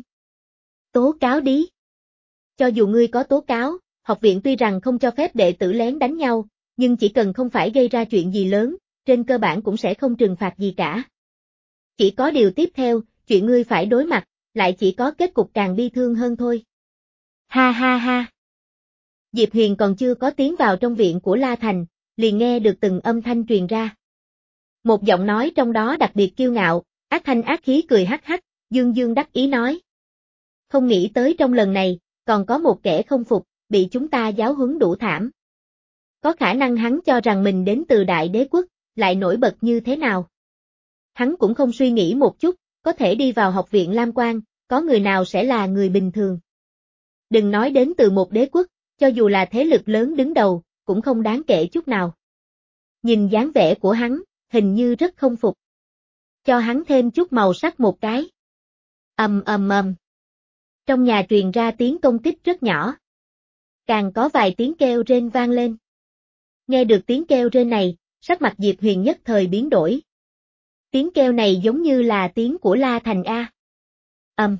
S1: Tố cáo đi. Cho dù ngươi có tố cáo, học viện tuy rằng không cho phép đệ tử lén đánh nhau, nhưng chỉ cần không phải gây ra chuyện gì lớn, trên cơ bản cũng sẽ không trừng phạt gì cả. Chỉ có điều tiếp theo, chuyện ngươi phải đối mặt, lại chỉ có kết cục càng bi thương hơn thôi. Ha ha ha. Diệp Huyền còn chưa có tiến vào trong viện của La Thành, liền nghe được từng âm thanh truyền ra. Một giọng nói trong đó đặc biệt kiêu ngạo, ác thanh ác khí cười hắc hắc, dương dương đắc ý nói. Không nghĩ tới trong lần này, còn có một kẻ không phục, bị chúng ta giáo huấn đủ thảm. Có khả năng hắn cho rằng mình đến từ Đại Đế Quốc, lại nổi bật như thế nào. Hắn cũng không suy nghĩ một chút, có thể đi vào học viện Lam Quan, có người nào sẽ là người bình thường. Đừng nói đến từ một đế quốc, cho dù là thế lực lớn đứng đầu, cũng không đáng kể chút nào. Nhìn dáng vẻ của hắn, hình như rất không phục. Cho hắn thêm chút màu sắc một cái. Ầm ầm ầm. Trong nhà truyền ra tiếng công kích rất nhỏ. Càng có vài tiếng kêu rên vang lên. Nghe được tiếng kêu rên này, sắc mặt Diệp Huyền nhất thời biến đổi. Tiếng kêu này giống như là tiếng của La Thành A. Ầm.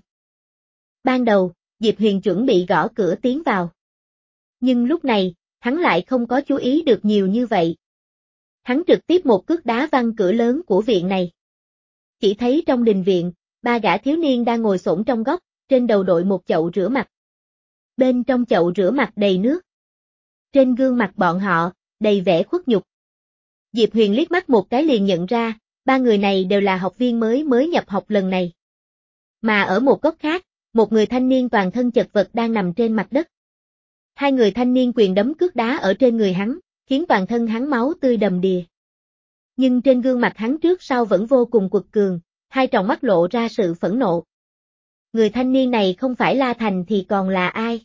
S1: Ban đầu, Diệp Huyền chuẩn bị gõ cửa tiến vào. Nhưng lúc này, hắn lại không có chú ý được nhiều như vậy. Hắn trực tiếp một cước đá văng cửa lớn của viện này. Chỉ thấy trong đình viện, ba gã thiếu niên đang ngồi xổm trong góc, trên đầu đội một chậu rửa mặt. Bên trong chậu rửa mặt đầy nước. Trên gương mặt bọn họ, đầy vẻ khuất nhục. Diệp Huyền liếc mắt một cái liền nhận ra, ba người này đều là học viên mới mới nhập học lần này. Mà ở một góc khác, một người thanh niên toàn thân chật vật đang nằm trên mặt đất. Hai người thanh niên quyền đấm cước đá ở trên người hắn, khiến toàn thân hắn máu tươi đầm đìa. Nhưng trên gương mặt hắn trước sau vẫn vô cùng quật cường, hai tròng mắt lộ ra sự phẫn nộ. Người thanh niên này không phải La Thành thì còn là ai?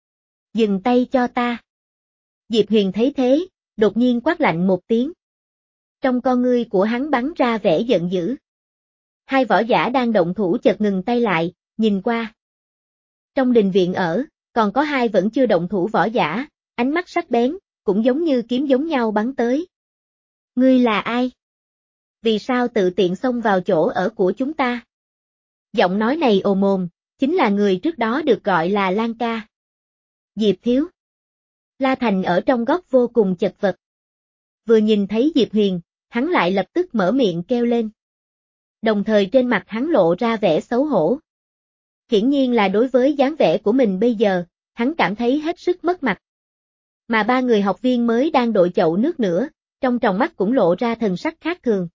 S1: Dừng tay cho ta. Diệp Huyền thấy thế, đột nhiên quát lạnh một tiếng. Trong con ngươi của hắn bắn ra vẻ giận dữ. Hai võ giả đang động thủ chợt ngừng tay lại, nhìn qua. Trong đình viện ở, còn có hai vẫn chưa động thủ võ giả, ánh mắt sắc bén, cũng giống như kiếm giống nhau bắn tới. Ngươi là ai? Vì sao tự tiện xông vào chỗ ở của chúng ta? Giọng nói này ồ mồm, chính là người trước đó được gọi là Lan Ca. Diệp Thiếu. La Thành ở trong góc vô cùng chật vật. Vừa nhìn thấy Diệp Huyền, hắn lại lập tức mở miệng kêu lên. Đồng thời trên mặt hắn lộ ra vẻ xấu hổ. Hiển nhiên là đối với dáng vẻ của mình bây giờ, hắn cảm thấy hết sức mất mặt. Mà ba người học viên mới đang đội chậu nước nữa, trong tròng mắt cũng lộ ra thần sắc khác thường.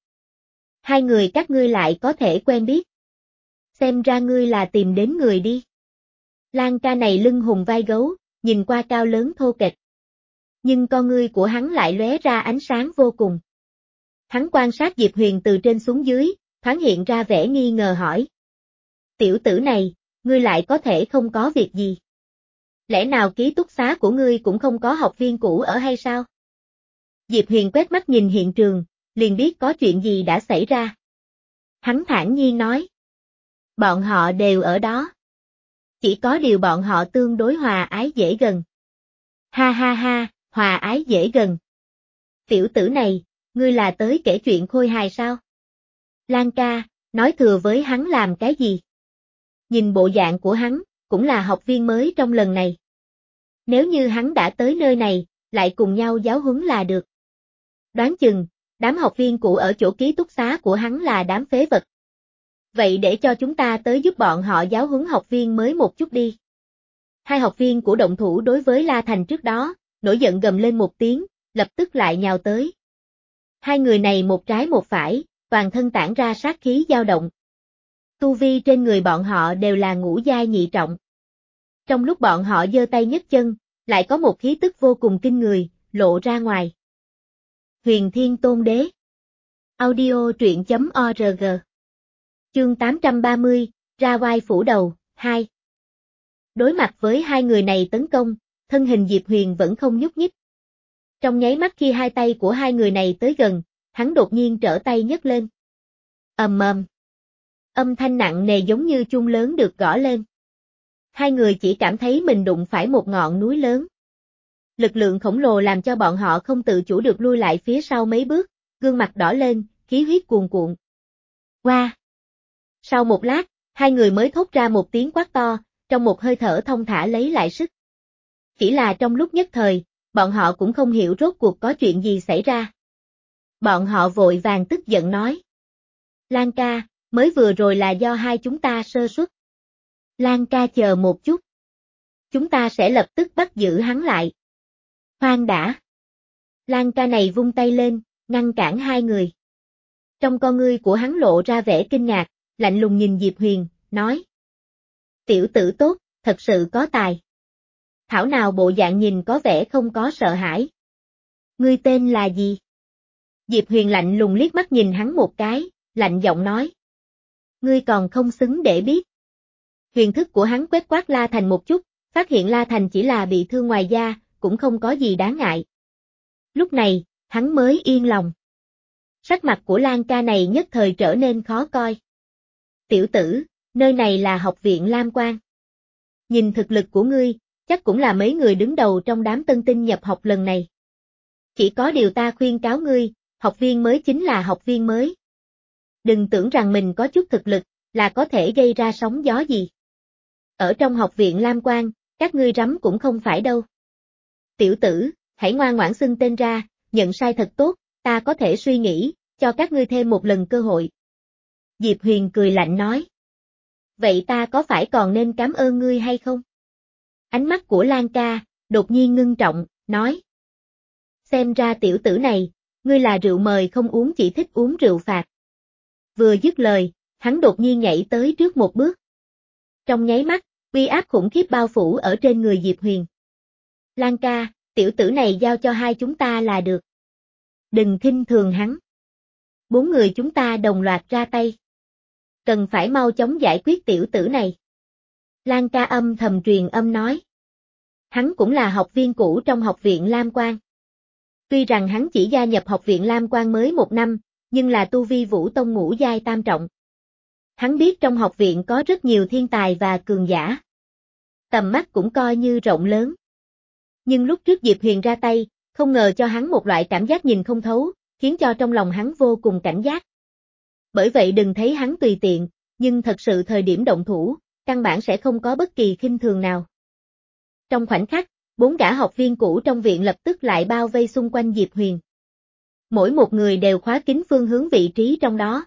S1: Hai người các ngươi lại có thể quen biết. Xem ra ngươi là tìm đến người đi. Lan Ca này lưng hùm vai gấu, nhìn qua cao lớn thô kệch. Nhưng con ngươi của hắn lại lóe ra ánh sáng vô cùng. Hắn quan sát Diệp Huyền từ trên xuống dưới, thoáng hiện ra vẻ nghi ngờ hỏi. Tiểu tử này, ngươi lại có thể không có việc gì? Lẽ nào ký túc xá của ngươi cũng không có học viên cũ ở hay sao? Diệp Huyền quét mắt nhìn hiện trường, liền biết có chuyện gì đã xảy ra. Hắn thản nhiên nói. Bọn họ đều ở đó. Chỉ có điều bọn họ tương đối hòa ái dễ gần. Ha ha ha, hòa ái dễ gần. Tiểu tử này, ngươi là tới kể chuyện khôi hài sao? Lan Ca, nói thừa với hắn làm cái gì? Nhìn bộ dạng của hắn, cũng là học viên mới trong lần này. Nếu như hắn đã tới nơi này, lại cùng nhau giáo huấn là được. Đoán chừng, đám học viên cũ ở chỗ ký túc xá của hắn là đám phế vật. Vậy để cho chúng ta tới giúp bọn họ giáo huấn học viên mới một chút đi. Hai học viên của động thủ đối với La Thành trước đó, nổi giận gầm lên một tiếng, lập tức lại nhào tới. Hai người này một trái một phải, toàn thân tản ra sát khí dao động. Tu vi trên người bọn họ đều là ngũ giai nhị trọng. Trong lúc bọn họ giơ tay nhấc chân, lại có một khí tức vô cùng kinh người, lộ ra ngoài. Huyền Thiên Tôn Đế. Audio truyện chấm org. Chương tám trăm ba mươi, ra oai phủ đầu, hai. Đối mặt với hai người này tấn công, thân hình Diệp Huyền vẫn không nhúc nhích. Trong nháy mắt khi hai tay của hai người này tới gần, hắn đột nhiên trở tay nhấc lên. Ầm ầm. Âm thanh nặng nề giống như chuông lớn được gõ lên. Hai người chỉ cảm thấy mình đụng phải một ngọn núi lớn. Lực lượng khổng lồ làm cho bọn họ không tự chủ được lui lại phía sau mấy bước, gương mặt đỏ lên, khí huyết cuồn cuộn. Qua. Wow. Sau một lát, hai người mới thốt ra một tiếng quát to, trong một hơi thở thông thả lấy lại sức. Chỉ là trong lúc nhất thời, bọn họ cũng không hiểu rốt cuộc có chuyện gì xảy ra. Bọn họ vội vàng tức giận nói. Lan Ca, mới vừa rồi là do hai chúng ta sơ suất. Lan Ca chờ một chút. Chúng ta sẽ lập tức bắt giữ hắn lại. Khoan đã. Lan Ca này vung tay lên, ngăn cản hai người. Trong con ngươi của hắn lộ ra vẻ kinh ngạc, lạnh lùng nhìn Diệp Huyền, nói. Tiểu tử tốt, thật sự có tài. Thảo nào bộ dạng nhìn có vẻ không có sợ hãi. Ngươi tên là gì? Diệp Huyền lạnh lùng liếc mắt nhìn hắn một cái, lạnh giọng nói. Ngươi còn không xứng để biết. Huyền thức của hắn quét quát La Thành một chút, phát hiện La Thành chỉ là bị thương ngoài da, cũng không có gì đáng ngại. Lúc này, hắn mới yên lòng. Sắc mặt của Lan Ca này nhất thời trở nên khó coi. Tiểu tử, nơi này là học viện Lam Quan. Nhìn thực lực của ngươi, chắc cũng là mấy người đứng đầu trong đám tân tinh nhập học lần này. Chỉ có điều ta khuyên cáo ngươi, học viên mới chính là học viên mới. Đừng tưởng rằng mình có chút thực lực, là có thể gây ra sóng gió gì. Ở trong học viện Lam Quan, các ngươi rắm cũng không phải đâu. Tiểu tử, hãy ngoan ngoãn xưng tên ra, nhận sai thật tốt, ta có thể suy nghĩ, cho các ngươi thêm một lần cơ hội. Diệp Huyền cười lạnh nói. Vậy ta có phải còn nên cảm ơn ngươi hay không? Ánh mắt của Lan ca, đột nhiên ngưng trọng, nói. Xem ra tiểu tử này, ngươi là rượu mời không uống chỉ thích uống rượu phạt. Vừa dứt lời, hắn đột nhiên nhảy tới trước một bước. Trong nháy mắt, uy áp khủng khiếp bao phủ ở trên người Diệp Huyền. Lan ca, tiểu tử này giao cho hai chúng ta là được. Đừng khinh thường hắn. Bốn người chúng ta đồng loạt ra tay. Cần phải mau chóng giải quyết tiểu tử này. Lan ca âm thầm truyền âm nói. Hắn cũng là học viên cũ trong học viện Lam Quan. Tuy rằng hắn chỉ gia nhập học viện Lam Quan mới một năm, nhưng là tu vi Vũ Tông ngũ giai tam trọng. Hắn biết trong học viện có rất nhiều thiên tài và cường giả. Tầm mắt cũng coi như rộng lớn. Nhưng lúc trước Diệp Huyền ra tay, không ngờ cho hắn một loại cảm giác nhìn không thấu, khiến cho trong lòng hắn vô cùng cảnh giác. Bởi vậy đừng thấy hắn tùy tiện, nhưng thật sự thời điểm động thủ, căn bản sẽ không có bất kỳ khinh thường nào. Trong khoảnh khắc, bốn gã học viên cũ trong viện lập tức lại bao vây xung quanh Diệp Huyền. Mỗi một người đều khóa kín phương hướng vị trí trong đó.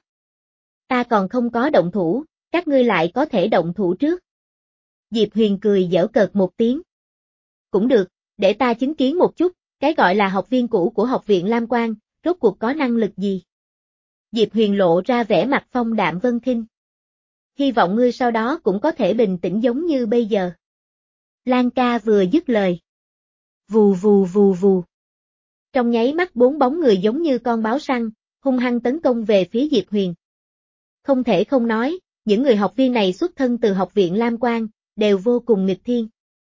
S1: Ta còn không có động thủ, các ngươi lại có thể động thủ trước. Diệp Huyền cười giễu cợt một tiếng. Cũng được, để ta chứng kiến một chút, cái gọi là học viên cũ của học viện Lam Quan, rốt cuộc có năng lực gì. Diệp Huyền lộ ra vẻ mặt phong đạm vân khinh. Hy vọng ngươi sau đó cũng có thể bình tĩnh giống như bây giờ. Lan ca vừa dứt lời. Vù vù vù vù. Trong nháy mắt bốn bóng người giống như con báo săn, hung hăng tấn công về phía Diệp Huyền. Không thể không nói, những người học viên này xuất thân từ học viện Lam Quan, đều vô cùng nghịch thiên.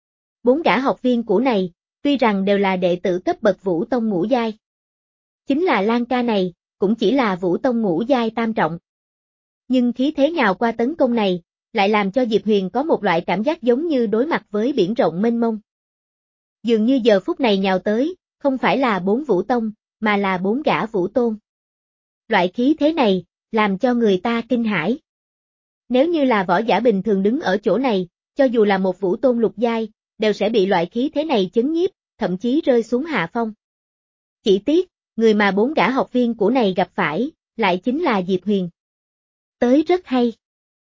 S1: Bốn gã học viên cũ này, tuy rằng đều là đệ tử cấp bậc Vũ Tông ngũ giai. Chính là Lan ca này, cũng chỉ là Vũ Tông ngũ giai tam trọng. Nhưng khí thế nhào qua tấn công này, lại làm cho Diệp Huyền có một loại cảm giác giống như đối mặt với biển rộng mênh mông. Dường như giờ phút này nhào tới, không phải là bốn Vũ Tông, mà là bốn gã Vũ Tôn. Loại khí thế này, làm cho người ta kinh hãi. Nếu như là võ giả bình thường đứng ở chỗ này, cho dù là một Vũ Tôn lục giai, đều sẽ bị loại khí thế này chấn nhiếp, thậm chí rơi xuống hạ phong. Chỉ tiếc, người mà bốn gã học viên của này gặp phải, lại chính là Diệp Huyền. Tới rất hay.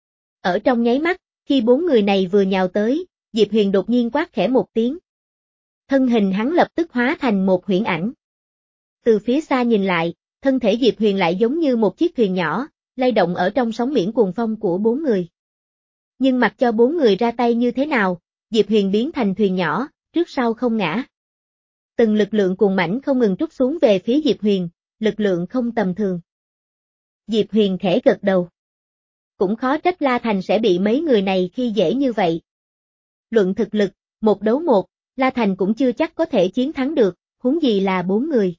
S1: Ở trong nháy mắt, khi bốn người này vừa nhào tới, Diệp Huyền đột nhiên quát khẽ một tiếng. Thân hình hắn lập tức hóa thành một huyễn ảnh. Từ phía xa nhìn lại, thân thể Diệp Huyền lại giống như một chiếc thuyền nhỏ, lay động ở trong sóng biển cuồng phong của bốn người. Nhưng mặc cho bốn người ra tay như thế nào, Diệp Huyền biến thành thuyền nhỏ, trước sau không ngã. Từng lực lượng cuồng mãnh không ngừng trút xuống về phía Diệp Huyền, lực lượng không tầm thường. Diệp Huyền khẽ gật đầu. Cũng khó trách La Thành sẽ bị mấy người này khi dễ như vậy. Luận thực lực, một đấu một, La Thành cũng chưa chắc có thể chiến thắng được, huống gì là bốn người.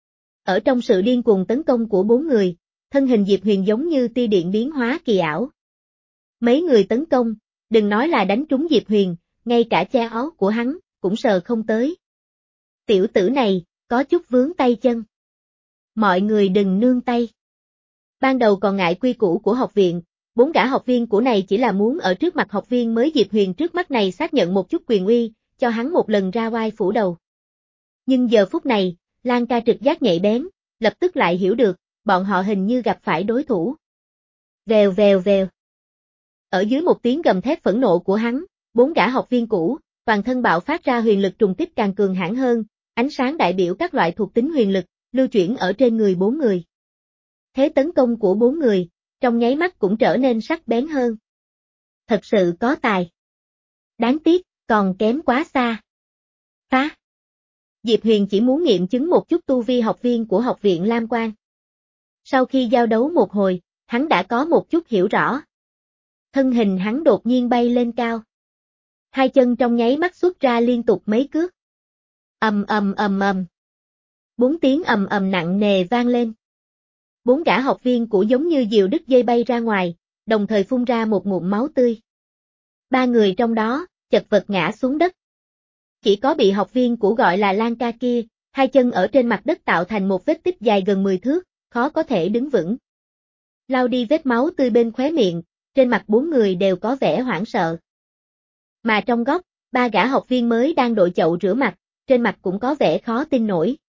S1: Ở trong sự điên cuồng tấn công của bốn người, thân hình Diệp Huyền giống như tia điện biến hóa kỳ ảo. Mấy người tấn công, đừng nói là đánh trúng Diệp Huyền, ngay cả che áo của hắn, cũng sờ không tới. Tiểu tử này, có chút vướng tay chân. Mọi người đừng nương tay. Ban đầu còn ngại quy củ của học viện, bốn gã học viên của này chỉ là muốn ở trước mặt học viên mới Diệp Huyền trước mắt này xác nhận một chút quyền uy, cho hắn một lần ra oai phủ đầu. Nhưng giờ phút này, Lan ca trực giác nhạy bén, lập tức lại hiểu được, bọn họ hình như gặp phải đối thủ. Vèo vèo vèo. Ở dưới một tiếng gầm thét phẫn nộ của hắn, bốn gã học viên cũ, toàn thân bạo phát ra huyền lực trùng kích càng cường hãn hơn, ánh sáng đại biểu các loại thuộc tính huyền lực, lưu chuyển ở trên người bốn người. Thế tấn công của bốn người, trong nháy mắt cũng trở nên sắc bén hơn. Thật sự có tài. Đáng tiếc, còn kém quá xa. Phá. Diệp Huyền chỉ muốn nghiệm chứng một chút tu vi học viên của học viện Lam Quan. Sau khi giao đấu một hồi, hắn đã có một chút hiểu rõ. Thân hình hắn đột nhiên bay lên cao. Hai chân trong nháy mắt xuất ra liên tục mấy cước. Ầm ầm ầm ầm. Bốn tiếng ầm ầm nặng nề vang lên. Bốn gã học viên cũ giống như diều đứt dây bay ra ngoài, đồng thời phun ra một ngụm máu tươi. Ba người trong đó, chật vật ngã xuống đất. Chỉ có bị học viên cũ gọi là Lan ca kia, hai chân ở trên mặt đất tạo thành một vết tích dài gần mười thước, khó có thể đứng vững. Lau đi vết máu tươi bên khóe miệng, trên mặt bốn người đều có vẻ hoảng sợ. Mà trong góc, ba gã học viên mới đang đội chậu rửa mặt, trên mặt cũng có vẻ khó tin nổi.